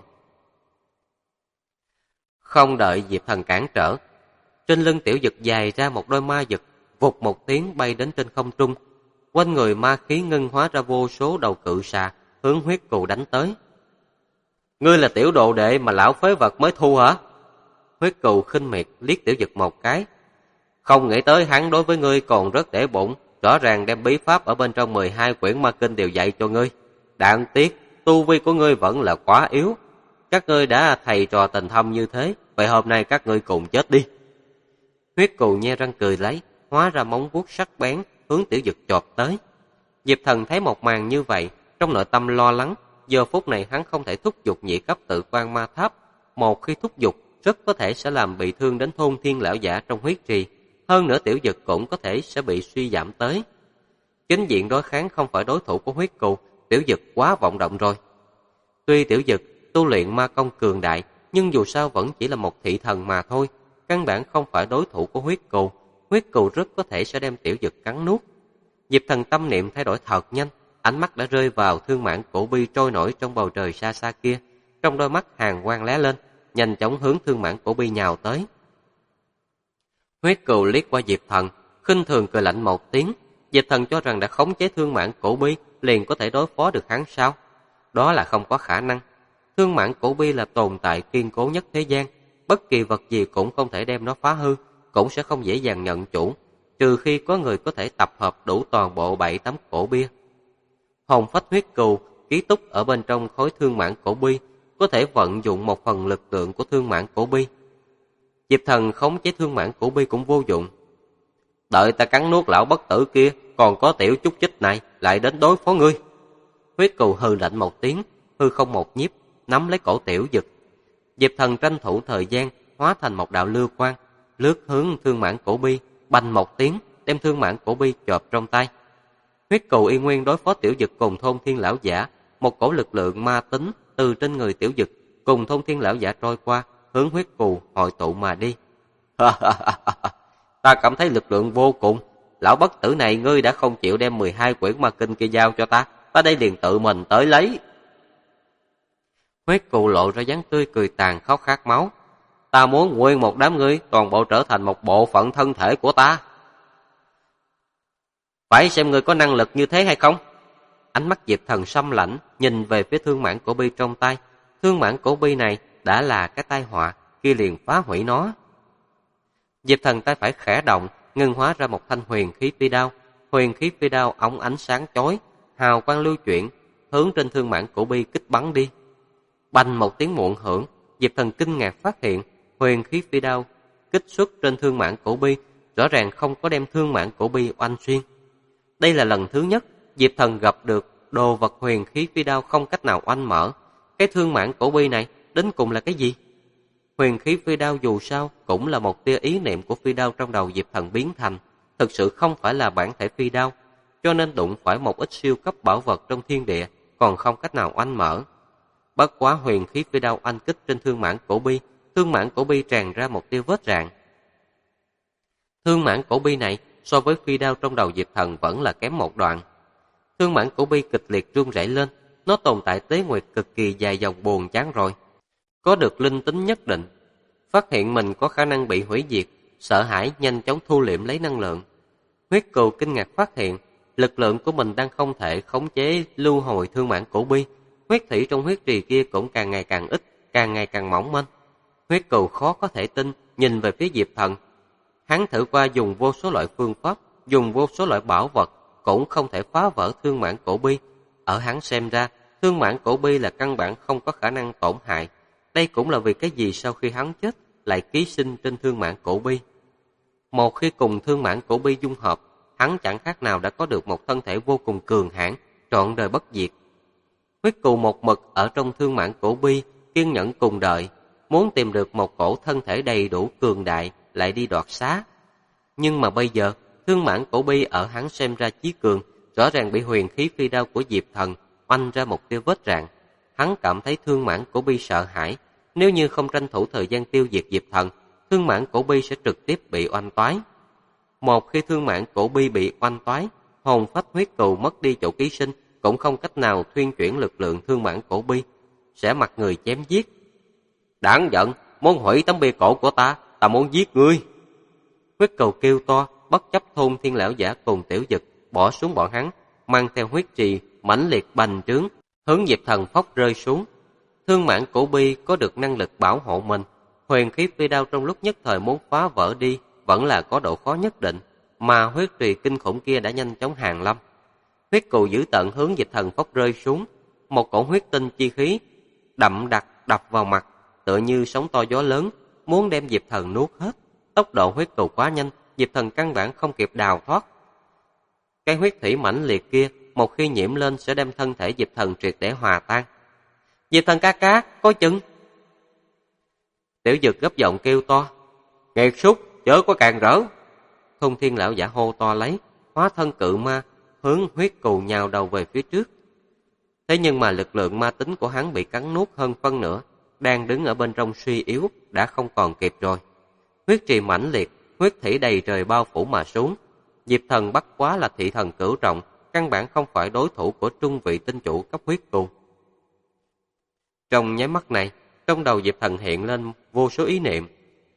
Không đợi Diệp Thần cản trở, trên lưng Tiểu Dực dài ra một đôi ma dực, vụt một tiếng bay đến trên không trung. Quanh người ma khí ngưng hóa ra vô số đầu cự xà, hướng huyết cừu đánh tới. Ngươi là tiểu đồ đệ mà lão phế vật mới thu hả? Huyết cừu khinh miệt liếc Tiểu Dực một cái. Không nghĩ tới hắn đối với ngươi còn rất để bụng, rõ ràng đem bí pháp ở bên trong 12 quyển ma kinh đều dạy cho ngươi. Đáng tiếc, tu vi của ngươi vẫn là quá yếu. Các ngươi đã thầy trò tình thâm như thế, vậy hôm nay các ngươi cùng chết đi. Huyết cừu nhe răng cười lấy, hóa ra móng vuốt sắc bén, hướng Tiểu Dực chộp tới. Diệp Thần thấy một màn như vậy, trong nội tâm lo lắng, giờ phút này hắn không thể thúc giục nhị cấp tự quan ma tháp. Một khi thúc giục, rất có thể sẽ làm bị thương đến Thôn Thiên lão giả trong huyết trì. Hơn nữa Tiểu Dực cũng có thể sẽ bị suy giảm tới. Chính diện đối kháng không phải đối thủ của huyết cừu, Tiểu Dực quá vọng động rồi. Tuy Tiểu Dực tu luyện ma công cường đại, nhưng dù sao vẫn chỉ là một thị thần mà thôi, căn bản không phải đối thủ của huyết cừu. Huyết cừu rất có thể sẽ đem Tiểu Dực cắn nuốt. Diệp Thần tâm niệm thay đổi thật nhanh, ánh mắt đã rơi vào thương mãn cổ bi trôi nổi trong bầu trời xa xa kia, trong đôi mắt hàn quang lóe lên, nhanh chóng hướng thương mãn cổ bi nhào tới. Huyết cừu liếc qua Diệp Thần, khinh thường cười lạnh một tiếng. Diệp Thần cho rằng đã khống chế thương mãn cổ bi liền có thể đối phó được hắn sao? Đó là không có khả năng. Thương mãn cổ bi là tồn tại kiên cố nhất thế gian, bất kỳ vật gì cũng không thể đem nó phá hư, cũng sẽ không dễ dàng nhận chủ. trừ khi có người có thể tập hợp đủ toàn bộ 7-8 cổ bia. Hồn phách huyết cừu ký túc ở bên trong khối thương mãn cổ bi, có thể vận dụng một phần lực lượng của thương mãn cổ bi. Diệp Thần khống chế thương mãn cổ bi cũng vô dụng. Đợi ta cắn nuốt lão bất tử kia, còn có tiểu chút chích này lại đến đối phó ngươi. Huyết cừu hừ lạnh một tiếng, hư không một nhiếp, nắm lấy cổ Tiểu Dực. Diệp Thần tranh thủ thời gian, hóa thành một đạo lưu quang, lướt hướng thương mãn cổ bi, bành một tiếng, đem thương mãn cổ bi chộp trong tay. Huyết cừu y nguyên đối phó Tiểu Dực cùng Thôn Thiên lão giả, một cổ lực lượng ma tính từ trên người Tiểu Dực cùng Thôn Thiên lão giả trôi qua, hướng huyết cừu hội tụ mà đi. Ta cảm thấy lực lượng vô cùng. Lão bất tử này, ngươi đã không chịu đem 12 quyển ma kinh kia giao cho ta, ta đây liền tự mình tới lấy. Huyết cừu lộ ra dáng tươi cười tàn khốc khát máu. Ta muốn nguyên một đám ngươi toàn bộ trở thành một bộ phận thân thể của ta. Phải xem ngươi có năng lực như thế hay không? Ánh mắt Diệp Thần sâm lãnh, nhìn về phía thương mãn cổ bi trong tay. Thương mãn cổ bi này đã là cái tai họa, kia liền phá hủy nó. Diệp Thần tay phải khẽ động, ngưng hóa ra một thanh huyền khí phi đao. Huyền khí phi đao óng ánh sáng chói, hào quang lưu chuyển, hướng trên thương mãn cổ bi kích bắn đi. Bành một tiếng muộn hưởng, Diệp Thần kinh ngạc phát hiện, huyền khí phi đao kích xuất trên thương mãn cổ bi, rõ ràng không có đem thương mãn cổ bi oanh xuyên. Đây là lần thứ nhất Diệp Thần gặp được đồ vật huyền khí phi đao không cách nào oanh mở. Cái thương mãn cổ bi này đến cùng là cái gì? Huyền khí phi đao dù sao cũng là một tia ý niệm của phi đao trong đầu Diệp Thần biến thành, thực sự không phải là bản thể phi đao, cho nên đụng phải một ít siêu cấp bảo vật trong thiên địa, còn không cách nào oanh mở. Bất quá huyền khí phi đao oanh kích trên thương mãn cổ bi, thương mãn cổ bi tràn ra một tia vết rạn. Thương mãn cổ bi này so với phi đao trong đầu Diệp Thần vẫn là kém một đoạn. Thương mãn cổ bi kịch liệt rung rẩy lên, nó tồn tại tế nguyệt cực kỳ dài dòng buồn chán rồi. Có được linh tính nhất định, phát hiện mình có khả năng bị hủy diệt, sợ hãi nhanh chóng thu liễm lấy năng lượng. Huyết cừu kinh ngạc phát hiện, lực lượng của mình đang không thể khống chế lưu hồi thương mãn cổ bi, huyết thủy trong huyết trì kia cũng càng ngày càng ít, càng ngày càng mỏng manh. Huyết cừu khó có thể tin, nhìn về phía Diệp Thần. Hắn thử qua dùng vô số loại phương pháp, dùng vô số loại bảo vật, cũng không thể phá vỡ thương mãn cổ bi. Ở hắn xem ra, thương mãn cổ bi là căn bản không có khả năng tổn hại. Đây cũng là vì cái gì sau khi hắn chết lại ký sinh trên thương mãn cổ bi. Một khi cùng thương mãn cổ bi dung hợp, hắn chẳng khác nào đã có được một thân thể vô cùng cường hãn, trọn đời bất diệt. Huyết cừu một mực ở trong thương mãn cổ bi, kiên nhẫn cùng đợi, muốn tìm được một cổ thân thể đầy đủ cường đại lại đi đoạt xá. Nhưng mà bây giờ, thương mãn cổ bi ở hắn xem ra chí cường, rõ ràng bị huyền khí phi đao của Diệp Thần oanh ra một tia vết rạn. Hắn cảm thấy thương mãn cổ bi sợ hãi, nếu như không tranh thủ thời gian tiêu diệt Diệp Thần, thương mãn cổ bi sẽ trực tiếp bị oanh toái. Một khi thương mãn cổ bi bị oanh toái, hồn phách huyết cừu mất đi chỗ ký sinh, cũng không cách nào thuyên chuyển lực lượng thương mãn cổ bi, sẽ mặc người chém giết. Đáng giận, muốn hủy tấm bia cổ của ta, ta muốn giết ngươi. Huyết cừu kêu to, bất chấp Thôn Thiên lão giả cùng Tiểu Dực bỏ xuống bọn hắn, mang theo huyết trì mãnh liệt bành trướng, hướng Diệp Thần phốc rơi xuống. Thương mãn cổ bi có được năng lực bảo hộ mình, huyền khí phi đao trong lúc nhất thời muốn phá vỡ đi vẫn là có độ khó nhất định, mà huyết trì kinh khủng kia đã nhanh chóng hàng lâm. Huyết cừu dữ tợn hướng Diệp Thần phốc rơi xuống, một cổ huyết tinh chi khí đậm đặc đập vào mặt, tựa như sóng to gió lớn, muốn đem Diệp Thần nuốt hết. Tốc độ huyết cừu quá nhanh, Diệp Thần căn bản không kịp đào thoát. Cái huyết thủy mãnh liệt kia, một khi nhiễm lên sẽ đem thân thể Diệp Thần triệt để hòa tan. Diệp Thần ca ca, coi chừng! Tiểu Dực gấp giọng kêu to. Nghiệt súc, chớ có càng rỡ! Thôn Thiên lão giả hô to lấy, hóa thân cự ma, hướng huyết cừu nhào đầu về phía trước. Thế nhưng mà lực lượng ma tính của hắn bị cắn nuốt hơn phân nửa, đang đứng ở bên trong suy yếu, đã không còn kịp rồi. Huyết trì mãnh liệt, huyết thủy đầy trời bao phủ mà xuống. Diệp Thần bất quá là thị thần cửu trọng, căn bản không phải đối thủ của trung vị tinh chủ cấp huyết cừu. Trong nháy mắt này, trong đầu Diệp Thần hiện lên vô số ý niệm.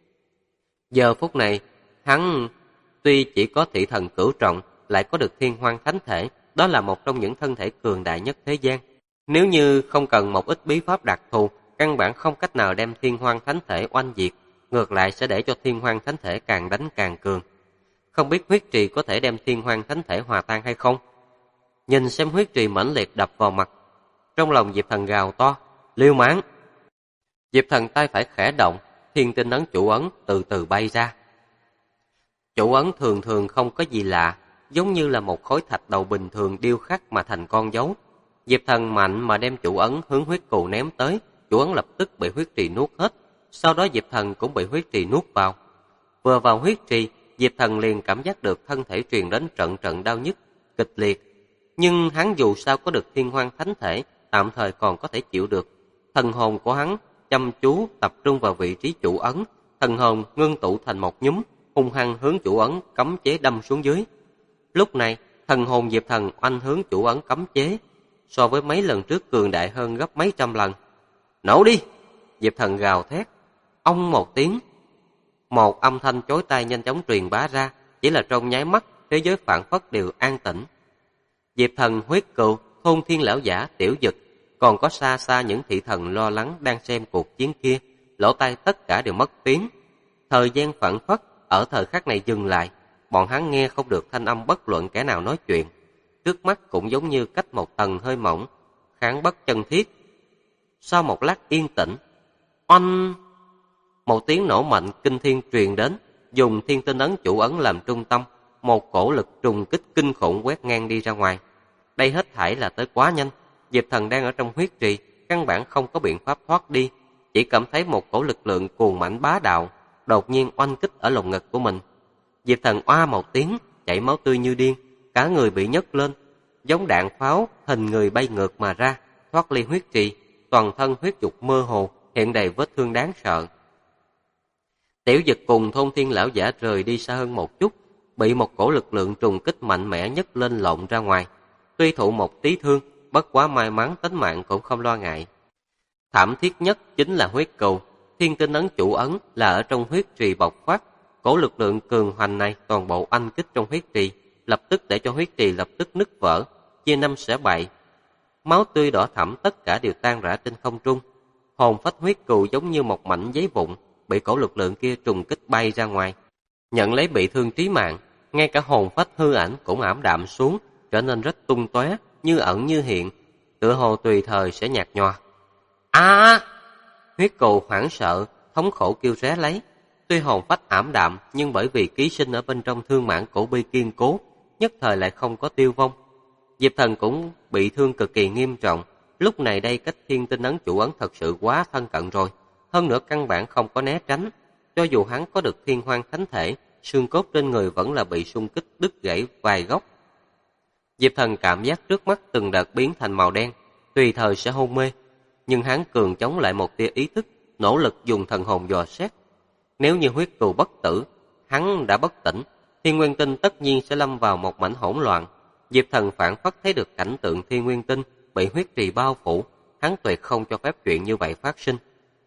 Giờ phút này, hắn tuy chỉ có thị thần cửu trọng, lại có được thiên hoang thánh thể, đó là một trong những thân thể cường đại nhất thế gian. Nếu như không cần một ít bí pháp đặc thù, căn bản không cách nào đem thiên hoang thánh thể oanh diệt, ngược lại sẽ để cho thiên hoang thánh thể càng đánh càng cường. Không biết huyết trì có thể đem thiên hoang thánh thể hòa tan hay không? Nhìn xem huyết trì mãnh liệt đập vào mặt, trong lòng Diệp Thần gào to, liêu mãng. Diệp Thần tay phải khẽ động, thiên tinh ấn chủ ấn từ từ bay ra. Chủ ấn thường thường không có gì lạ, giống như là một khối thạch đầu bình thường điêu khắc mà thành con dấu. Diệp Thần mạnh mà đem chủ ấn hướng huyết cừu ném tới, chủ ấn lập tức bị huyết trì nuốt hết, sau đó Diệp Thần cũng bị huyết trì nuốt vào. Vừa vào huyết trì, Diệp Thần liền cảm giác được thân thể truyền đến trận trận đau nhức, kịch liệt. Nhưng hắn dù sao có được thiên hoang thánh thể, tạm thời còn có thể chịu được. Thần hồn của hắn chăm chú tập trung vào vị trí chủ ấn, thần hồn ngưng tụ thành một nhúm, hung hăng hướng chủ ấn cấm chế đâm xuống dưới. Lúc này, thần hồn Diệp Thần oanh hướng chủ ấn cấm chế, so với mấy lần trước cường đại hơn gấp mấy trăm lần. Nổ đi! Diệp Thần gào thét. Ông một tiếng. Một âm thanh chói tai nhanh chóng truyền bá ra, chỉ là trong nháy mắt, thế giới phảng phất đều an tĩnh. Diệp Thần, huyết cừu, thôn thiên lão giả, tiểu dực, còn có xa xa những thị thần lo lắng đang xem cuộc chiến kia, lỗ tai tất cả đều mất tiếng. Thời gian phảng phất ở thời khắc này dừng lại, bọn hắn nghe không được thanh âm bất luận kẻ nào nói chuyện. Trước mắt cũng giống như cách một tầng hơi mỏng, kháng bất chân thiết. Sau một lát yên tĩnh, oanh! Một tiếng nổ mạnh kinh thiên truyền đến, dùng thiên tinh ấn chủ ấn làm trung tâm, một cổ lực trùng kích kinh khủng quét ngang đi ra ngoài. Đây hết thảy là tới quá nhanh, Diệp Thần đang ở trong huyết trì, căn bản không có biện pháp thoát đi, chỉ cảm thấy một cổ lực lượng cuồng mãnh bá đạo, đột nhiên oanh kích ở lồng ngực của mình. Diệp Thần oa một tiếng, chảy máu tươi như điên, cả người bị nhấc lên, giống đạn pháo, hình người bay ngược mà ra, thoát ly huyết trì, toàn thân huyết dục mơ hồ, hiện đầy vết thương đáng sợ. Tiểu Dực cùng thôn thiên lão giả rời đi xa hơn một chút, bị một cổ lực lượng trùng kích mạnh mẽ nhấc lên lộn ra ngoài. Tuy thụ một tí thương, bất quá may mắn tính mạng cũng không lo ngại. Thảm thiết nhất chính là huyết cừu, thiên tinh ấn chủ ấn là ở trong huyết trì bộc phát. Cổ lực lượng cường hoành này toàn bộ anh kích trong huyết trì, lập tức để cho huyết trì lập tức nứt vỡ, chia năm xẻ bảy. Máu tươi đỏ thẫm tất cả đều tan rã trên không trung. Hồn phách huyết cừu giống như một mảnh giấy vụn, bị cổ lực lượng kia trùng kích bay ra ngoài, nhận lấy bị thương trí mạng. Ngay cả hồn phách hư ảnh cũng ảm đạm xuống, trở nên rất tung tóe, như ẩn như hiện, tựa hồ tùy thời sẽ nhạt nhòa. Huyết cừu hoảng sợ, thống khổ kêu ré lấy. Tuy hồn phách ảm đạm, nhưng bởi vì ký sinh ở bên trong thương mãn cổ bi kiên cố, nhất thời lại không có tiêu vong. Diệp Thần cũng bị thương cực kỳ nghiêm trọng. Lúc này đây cách thiên tinh ấn chủ ấn thật sự quá thân cận rồi, hơn nữa căn bản không có né tránh. Cho dù hắn có được thiên hoang thánh thể, xương cốt trên người vẫn là bị xung kích đứt gãy vài góc. Diệp Thần cảm giác trước mắt từng đợt biến thành màu đen, tùy thời sẽ hôn mê, nhưng hắn cường chống lại một tia ý thức, nỗ lực dùng thần hồn dò xét. Nếu như huyết cừu bất tử, hắn đã bất tỉnh, Thiên Nguyên Tinh tất nhiên sẽ lâm vào một mảnh hỗn loạn. Diệp Thần phản phất thấy được cảnh tượng Thiên Nguyên Tinh bị huyết trì bao phủ, hắn tuyệt không cho phép chuyện như vậy phát sinh.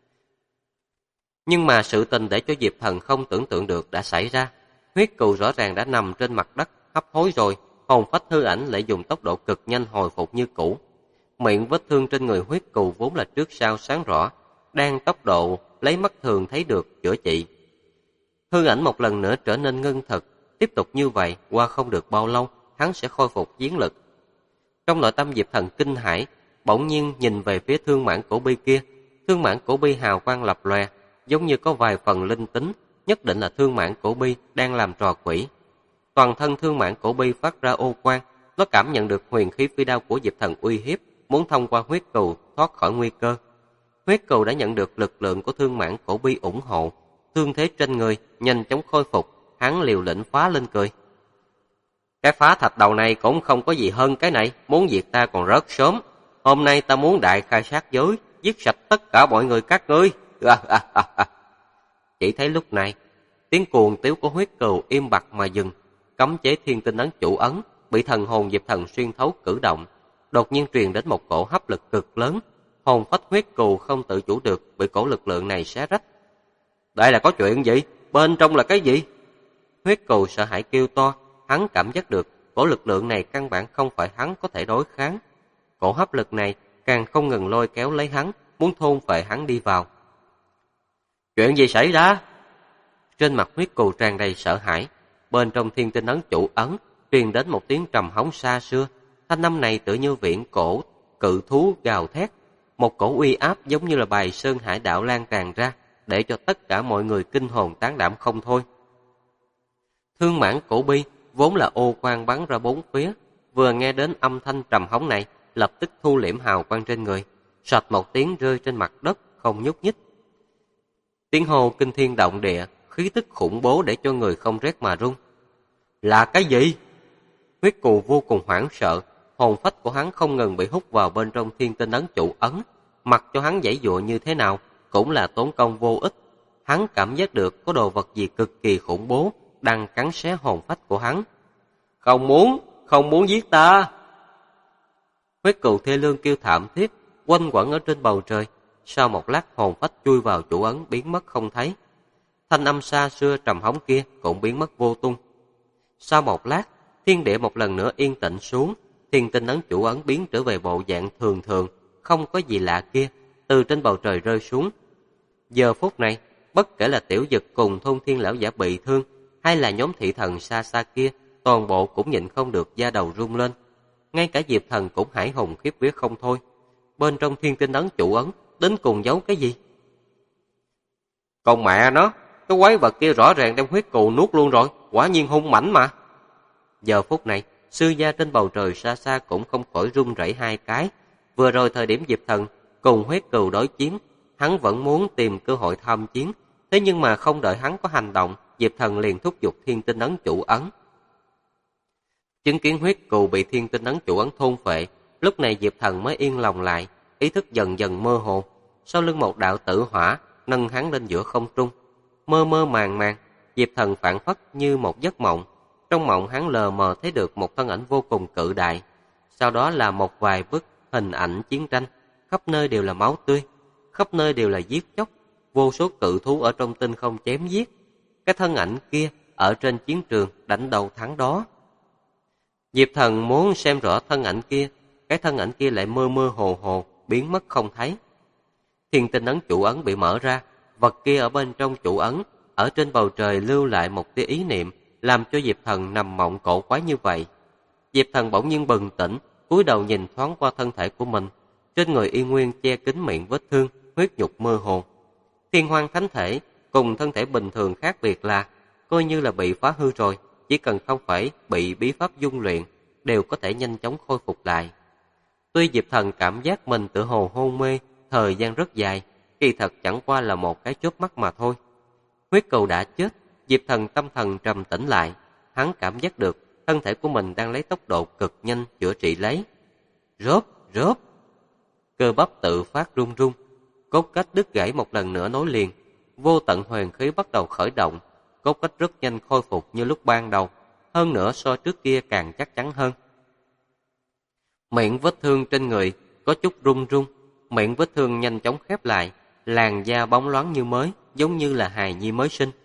Nhưng mà sự tình để cho Diệp Thần không tưởng tượng được đã xảy ra. Huyết cừu rõ ràng đã nằm trên mặt đất hấp hối rồi, hồn phách hư ảnh lại dùng tốc độ cực nhanh hồi phục như cũ. Miệng vết thương trên người huyết cừu vốn là trước sau sáng rõ, đang tốc độ lấy mắt thường thấy được chữa trị. Hư ảnh một lần nữa trở nên ngưng thực, tiếp tục như vậy qua không được bao lâu, hắn sẽ khôi phục chiến lực. Trong nội tâm Diệp Thần kinh hãi, bỗng nhiên nhìn về phía thương mãn cổ bi kia. Thương mãn cổ bi hào quang lập lòe, giống như có vài phần linh tính, nhất định là thương mãn cổ bi đang làm trò quỷ. Toàn thân thương mãn cổ bi phát ra ô quang, nó cảm nhận được huyền khí phi đao của Diệp Thần uy hiếp, muốn thông qua huyết cừu thoát khỏi nguy cơ. Huyết cừu đã nhận được lực lượng của thương mãn cổ bi ủng hộ, thương thế trên người nhanh chóng khôi phục, hắn liều lĩnh phá lên cười. Cái phá thạch đầu này cũng không có gì hơn cái này, muốn diệt ta còn rất sớm. Hôm nay ta muốn đại khai sát giới, giết sạch tất cả mọi người các ngươi. Chỉ thấy lúc này, tiếng cuồng tiếu của huyết cừu im bặt mà dừng, cấm chế thiên tinh ấn chủ ấn bị thần hồn Diệp Thần xuyên thấu cử động, đột nhiên truyền đến một cổ hấp lực cực lớn, hồn phách huyết cừu không tự chủ được bị cổ lực lượng này xé rách. Đây là có chuyện gì? Bên trong là cái gì? Huyết cừu sợ hãi kêu to, hắn cảm giác được cổ lực lượng này căn bản không phải hắn có thể đối kháng. Cổ hấp lực này càng không ngừng lôi kéo lấy hắn, muốn thôn phệ hắn đi vào. Chuyện gì xảy ra? Trên mặt huyết cừu tràn đầy sợ hãi, bên trong thiên tinh ấn chủ ấn truyền đến một tiếng trầm hống xa xưa. Thanh âm này tựa như viễn cổ cự thú gào thét, một cổ uy áp giống như là bài sơn hải đạo lan tràn ra, để cho tất cả mọi người kinh hồn tán đảm không thôi. Thương mãn cổ bi vốn là ô quang bắn ra bốn phía, vừa nghe đến âm thanh trầm hống này, lập tức thu liễm hào quang trên người, sọt một tiếng rơi trên mặt đất, không nhúc nhích. Tiếng hô kinh thiên động địa, khí tức khủng bố để cho người không rét mà run. Là cái gì? Huyết Cù vô cùng hoảng sợ, hồn phách của hắn không ngừng bị hút vào bên trong thiên tinh ấn chủ ấn, mặc cho hắn giãy giụa như thế nào cũng là tốn công vô ích. Hắn cảm giác được có đồ vật gì cực kỳ khủng bố đang cắn xé hồn phách của hắn. Không muốn giết ta. Huyết Cù thê lương kêu thảm thiết, quanh quẩn ở trên bầu trời. Sau một lát hồn phách chui vào chủ ấn biến mất không thấy. Thanh âm xa xưa trầm hống kia cũng biến mất vô tung. Sau một lát, thiên địa một lần nữa yên tĩnh xuống, thiên tinh ấn chủ ấn biến trở về bộ dạng thường thường, không có gì lạ kia, từ trên bầu trời rơi xuống. Giờ phút này, bất kể là Tiểu Dực cùng Thôn Thiên lão giả bị thương, hay là nhóm thị thần xa xa kia, toàn bộ cũng nhịn không được da đầu rung lên. Ngay cả Diệp Thần cũng hải hùng khiếp vía không thôi. Bên trong thiên tinh ấn chủ ấn, đến cùng giấu cái gì? Còn mẹ nó, cái quái vật kia rõ ràng đem Huyết Cù nuốt luôn rồi, quả nhiên hung mãnh mà. Giờ phút này, sư gia trên bầu trời xa xa cũng không khỏi run rẩy hai cái. Vừa rồi thời điểm Diệp Thần cùng Huyết Cù đối chiến, hắn vẫn muốn tìm cơ hội tham chiến, thế nhưng mà không đợi hắn có hành động, Diệp Thần liền thúc giục thiên tinh ấn chủ ấn. Chứng kiến Huyết Cù bị thiên tinh ấn chủ ấn thôn phệ, lúc này Diệp Thần mới yên lòng lại, ý thức dần dần mơ hồ. Sau lưng một đạo tử hỏa nâng hắn lên giữa không trung, mơ mơ màng màng, Diệp Thần phảng phất như một giấc mộng. Trong mộng hắn lờ mờ thấy được một thân ảnh vô cùng cự đại, sau đó là một vài bức hình ảnh chiến tranh, khắp nơi đều là máu tươi, khắp nơi đều là giết chóc, vô số cự thú ở trong tinh không chém giết. Cái thân ảnh kia ở trên chiến trường đánh đầu thắng đó. Diệp Thần muốn xem rõ thân ảnh kia, cái thân ảnh kia lại mơ mơ hồ hồ biến mất không thấy. Thiên tinh ấn chủ ấn bị mở ra, vật kia ở bên trong chủ ấn, ở trên bầu trời lưu lại một tia ý niệm, làm cho Diệp Thần nằm mộng cổ quái như vậy. Diệp Thần bỗng nhiên bừng tỉnh, cúi đầu nhìn thoáng qua thân thể của mình, trên người y nguyên che kín miệng vết thương, huyết nhục mơ hồ. Thiên Hoang thánh thể cùng thân thể bình thường khác biệt là, coi như là bị phá hư rồi, chỉ cần không phải bị bí pháp dung luyện, đều có thể nhanh chóng khôi phục lại. Tuy Diệp Thần cảm giác mình tự hồ hôn mê thời gian rất dài, kỳ thật chẳng qua là một cái chớp mắt mà thôi. Huyết Cù đã chết, Diệp Thần tâm thần trầm tĩnh lại, hắn cảm giác được thân thể của mình đang lấy tốc độ cực nhanh chữa trị lấy. Rớp, cơ bắp tự phát run run, cốt cách đứt gãy một lần nữa nối liền, vô tận huyền khí bắt đầu khởi động, cốt cách rất nhanh khôi phục như lúc ban đầu, hơn nữa so trước kia càng chắc chắn hơn. Miệng vết thương trên người có chút run run, miệng vết thương nhanh chóng khép lại, làn da bóng loáng như mới, giống như là hài nhi mới sinh.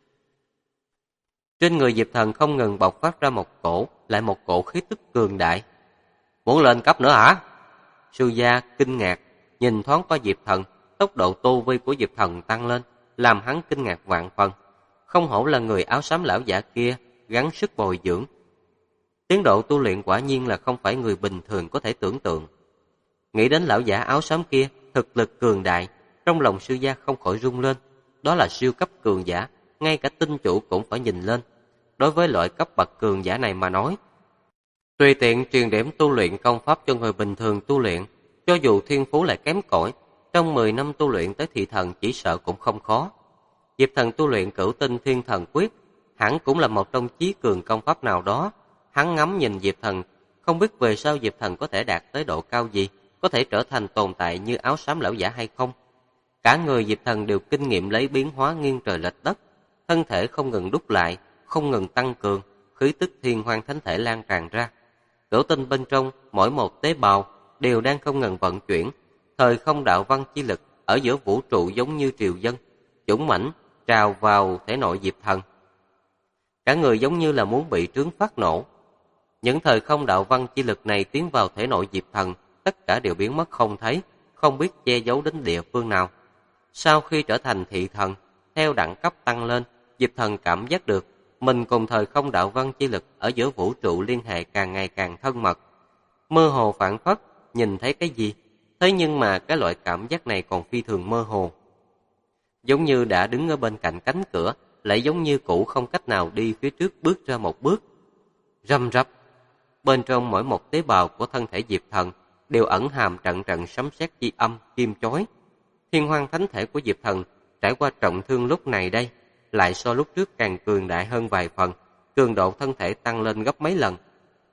Trên người Diệp Thần không ngừng bộc phát ra một cổ khí tức cường đại. Muốn lên cấp nữa hả? Sư gia kinh ngạc, nhìn thoáng qua Diệp Thần, tốc độ tu vi của Diệp Thần tăng lên, làm hắn kinh ngạc vạn phần. Không hổ là người áo xám lão giả kia, gắng sức bồi dưỡng. Tiến độ tu luyện quả nhiên là không phải người bình thường có thể tưởng tượng. Nghĩ đến lão giả áo xám kia, thực lực cường đại, trong lòng sư gia không khỏi rung lên. Đó là siêu cấp cường giả, ngay cả tinh chủ cũng phải nhìn lên. Đối với loại cấp bậc cường giả này mà nói, tùy tiện truyền điểm tu luyện công pháp cho người bình thường tu luyện, cho dù thiên phú lại kém cỏi, trong 10 năm tu luyện tới thị thần chỉ sợ cũng không khó. Diệp Thần tu luyện Cửu Tinh Thiên Thần Quyết, hẳn cũng là một trong chí cường công pháp nào đó. Hắn ngắm nhìn Diệp Thần, không biết về sau Diệp Thần có thể đạt tới độ cao gì, có thể trở thành tồn tại như áo xám lão giả hay không. Cả người Diệp Thần đều kinh nghiệm lấy biến hóa nghiêng trời lệch đất, thân thể không ngừng đúc lại, không ngừng tăng cường, khí tức Thiên Hoang thánh thể lan tràn ra. Cửu tinh bên trong mỗi một tế bào đều đang không ngừng vận chuyển, thời không đạo văn chi lực ở giữa vũ trụ giống như triều dân, dũng mãnh trào vào thể nội Diệp Thần. Cả người giống như là muốn bị trướng phát nổ. Những thời không đạo văn chi lực này tiến vào thể nội Diệp Thần, tất cả đều biến mất không thấy, không biết che giấu đến địa phương nào. Sau khi trở thành thị thần, theo đẳng cấp tăng lên, Diệp Thần cảm giác được mình cùng thời không đạo văn chi lực ở giữa vũ trụ liên hệ càng ngày càng thân mật. Mơ hồ phảng phất, nhìn thấy cái gì, thế nhưng mà cái loại cảm giác này còn phi thường mơ hồ. Giống như đã đứng ở bên cạnh cánh cửa, lại giống như cũ không cách nào đi phía trước bước ra một bước. Rầm rập, bên trong mỗi một tế bào của thân thể Diệp Thần đều ẩn hàm trận trận sấm sét chi âm, kim chói. Thiên hoang thánh thể của Diệp Thần trải qua trọng thương lúc này đây, lại so lúc trước càng cường đại hơn vài phần, cường độ thân thể tăng lên gấp mấy lần.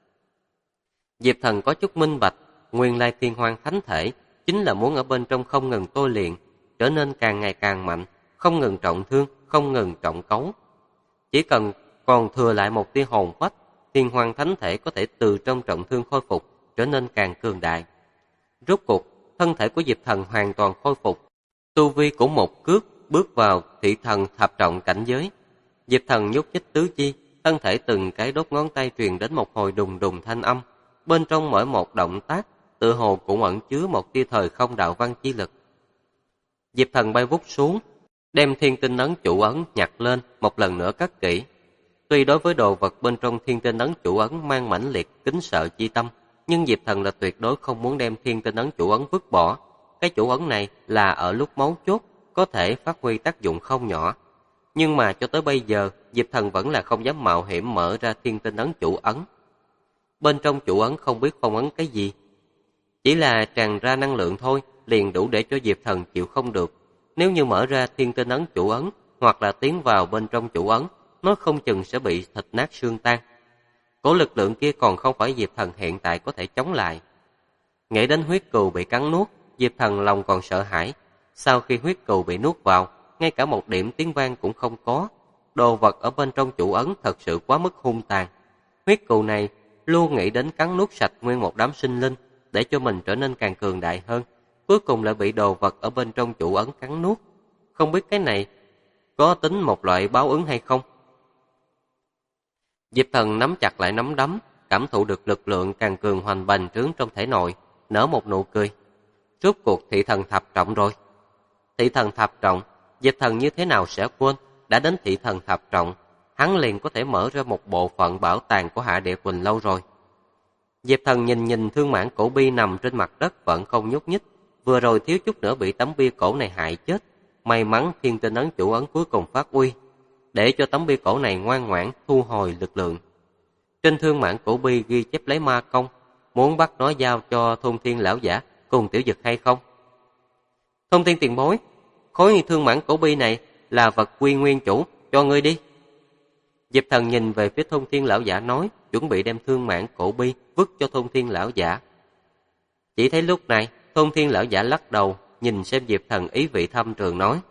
Diệp Thần có chút minh bạch, nguyên lai thiên hoang thánh thể chính là muốn ở bên trong không ngừng tôi luyện, trở nên càng ngày càng mạnh, không ngừng trọng thương, không ngừng trọng cấu. Chỉ cần còn thừa lại một tia hồn phách, thiên hoang thánh thể có thể từ trong trọng thương khôi phục, trở nên càng cường đại. Rốt cuộc, thân thể của Diệp Thần hoàn toàn khôi phục, tu vi của một cước bước vào thị thần thập trọng cảnh giới. Diệp Thần nhúc nhích tứ chi, thân thể từng cái đốt ngón tay truyền đến một hồi đùng đùng thanh âm. Bên trong mỗi một động tác, tự hồ cũng ẩn chứa một tia thời không đạo văn chi lực. Diệp Thần bay vút xuống, đem thiên tinh ấn chủ ấn nhặt lên, một lần nữa cất kỹ. Tuy đối với đồ vật bên trong thiên tinh ấn chủ ấn mang mãnh liệt kính sợ chi tâm, nhưng Diệp Thần là tuyệt đối không muốn đem thiên tinh ấn chủ ấn vứt bỏ. Cái chủ ấn này là ở lúc máu chốt có thể phát huy tác dụng không nhỏ. Nhưng mà cho tới bây giờ, Diệp Thần vẫn là không dám mạo hiểm mở ra thiên tinh ấn chủ ấn. Bên trong chủ ấn không biết phong ấn cái gì. Chỉ là tràn ra năng lượng thôi, liền đủ để cho Diệp Thần chịu không được. Nếu như mở ra thiên tinh ấn chủ ấn, hoặc là tiến vào bên trong chủ ấn, nó không chừng sẽ bị thịt nát xương tan. Cổ lực lượng kia còn không phải Diệp Thần hiện tại có thể chống lại. Nghĩ đến huyết cừu bị cắn nuốt, Diệp Thần lòng còn sợ hãi. Sau khi huyết cừu bị nuốt vào, ngay cả một điểm tiếng vang cũng không có. Đồ vật ở bên trong chủ ấn thật sự quá mức hung tàn. Huyết cừu này luôn nghĩ đến cắn nuốt sạch nguyên một đám sinh linh, để cho mình trở nên càng cường đại hơn. Cuối cùng lại bị đồ vật ở bên trong chủ ấn cắn nuốt. Không biết cái này có tính một loại báo ứng hay không? Diệp Thần nắm chặt lại nắm đấm, cảm thụ được lực lượng càng cường hoành bành trướng trong thể nội, nở một nụ cười. Rốt cuộc thị thần thập trọng rồi. Thị thần thập trọng, Diệp Thần như thế nào sẽ quên, đã đến thị thần thập trọng, hắn liền có thể mở ra một bộ phận bảo tàng của Hạ Địa Quỳnh Lâu rồi. Diệp Thần nhìn thương mãn cổ bi nằm trên mặt đất vẫn không nhúc nhích, vừa rồi thiếu chút nữa bị tấm bia cổ này hại chết. May mắn thiên tinh ấn chủ ấn cuối cùng phát uy, để cho tấm bia cổ này ngoan ngoãn thu hồi lực lượng. Trên thương mãn cổ bi ghi chép lấy ma công, muốn bắt nó giao cho Thôn Thiên lão giả cùng Tiểu Dực hay không? Thôn Thiên tiền bối, khối thương mãn cổ bi này là vật quy nguyên chủ, cho ngươi đi. Diệp Thần nhìn về phía Thôn Thiên lão giả nói, chuẩn bị đem thương mãn cổ bi vứt cho Thôn Thiên lão giả. Chỉ thấy lúc này, Thôn Thiên lão giả lắc đầu, nhìn xem Diệp Thần ý vị thâm trường nói: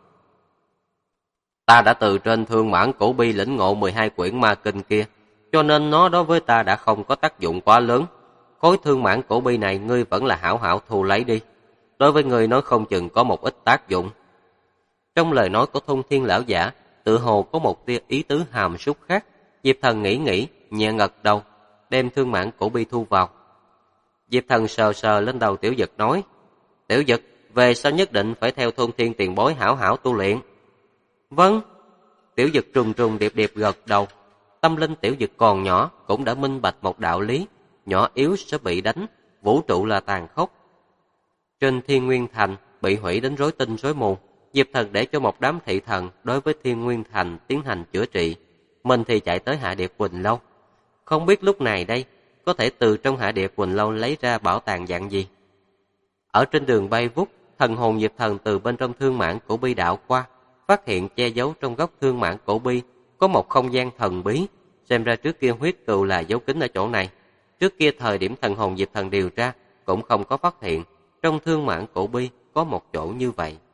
Ta đã từ trên thương mãn cổ bi lĩnh ngộ 12 quyển ma kinh kia, cho nên nó đối với ta đã không có tác dụng quá lớn. Khối thương mãn cổ bi này ngươi vẫn là hảo hảo thu lấy đi. Đối với ngươi nó không chừng có một ít tác dụng. Trong lời nói của Thôn Thiên lão giả, tự hồ có một tia ý tứ hàm súc khác. Diệp Thần nghĩ, nhẹ gật đầu, đem thương mãn cổ bi thu vào. Diệp Thần sờ sờ lên đầu Tiểu Dực nói: Tiểu Dực, về sau nhất định phải theo Thôn Thiên tiền bối hảo hảo tu luyện. Vâng. Tiểu Dực trùng trùng điệp điệp gật đầu. Tâm linh Tiểu Dực còn nhỏ, cũng đã minh bạch một đạo lý: nhỏ yếu sẽ bị đánh, vũ trụ là tàn khốc. Trên Thiên Nguyên Thành bị hủy đến rối tinh rối mù, Diệp Thần để cho một đám thị thần đối với Thiên Nguyên Thành tiến hành chữa trị, mình thì chạy tới Hạ Địa Quỳnh Lâu. Không biết lúc này đây có thể từ trong Hạ Địa Quỳnh Lâu lấy ra bảo tàng dạng gì. Ở trên đường bay vút, thần hồn Diệp Thần từ bên trong thương mãn cổ bi đảo qua, phát hiện che giấu trong góc thương mãn cổ bi có một không gian thần bí. Xem ra trước kia huyết cừu là dấu kín ở chỗ này. Trước kia thời điểm thần hồn Diệp Thần điều tra cũng không có phát hiện trong thương mãn cổ bi có một chỗ như vậy.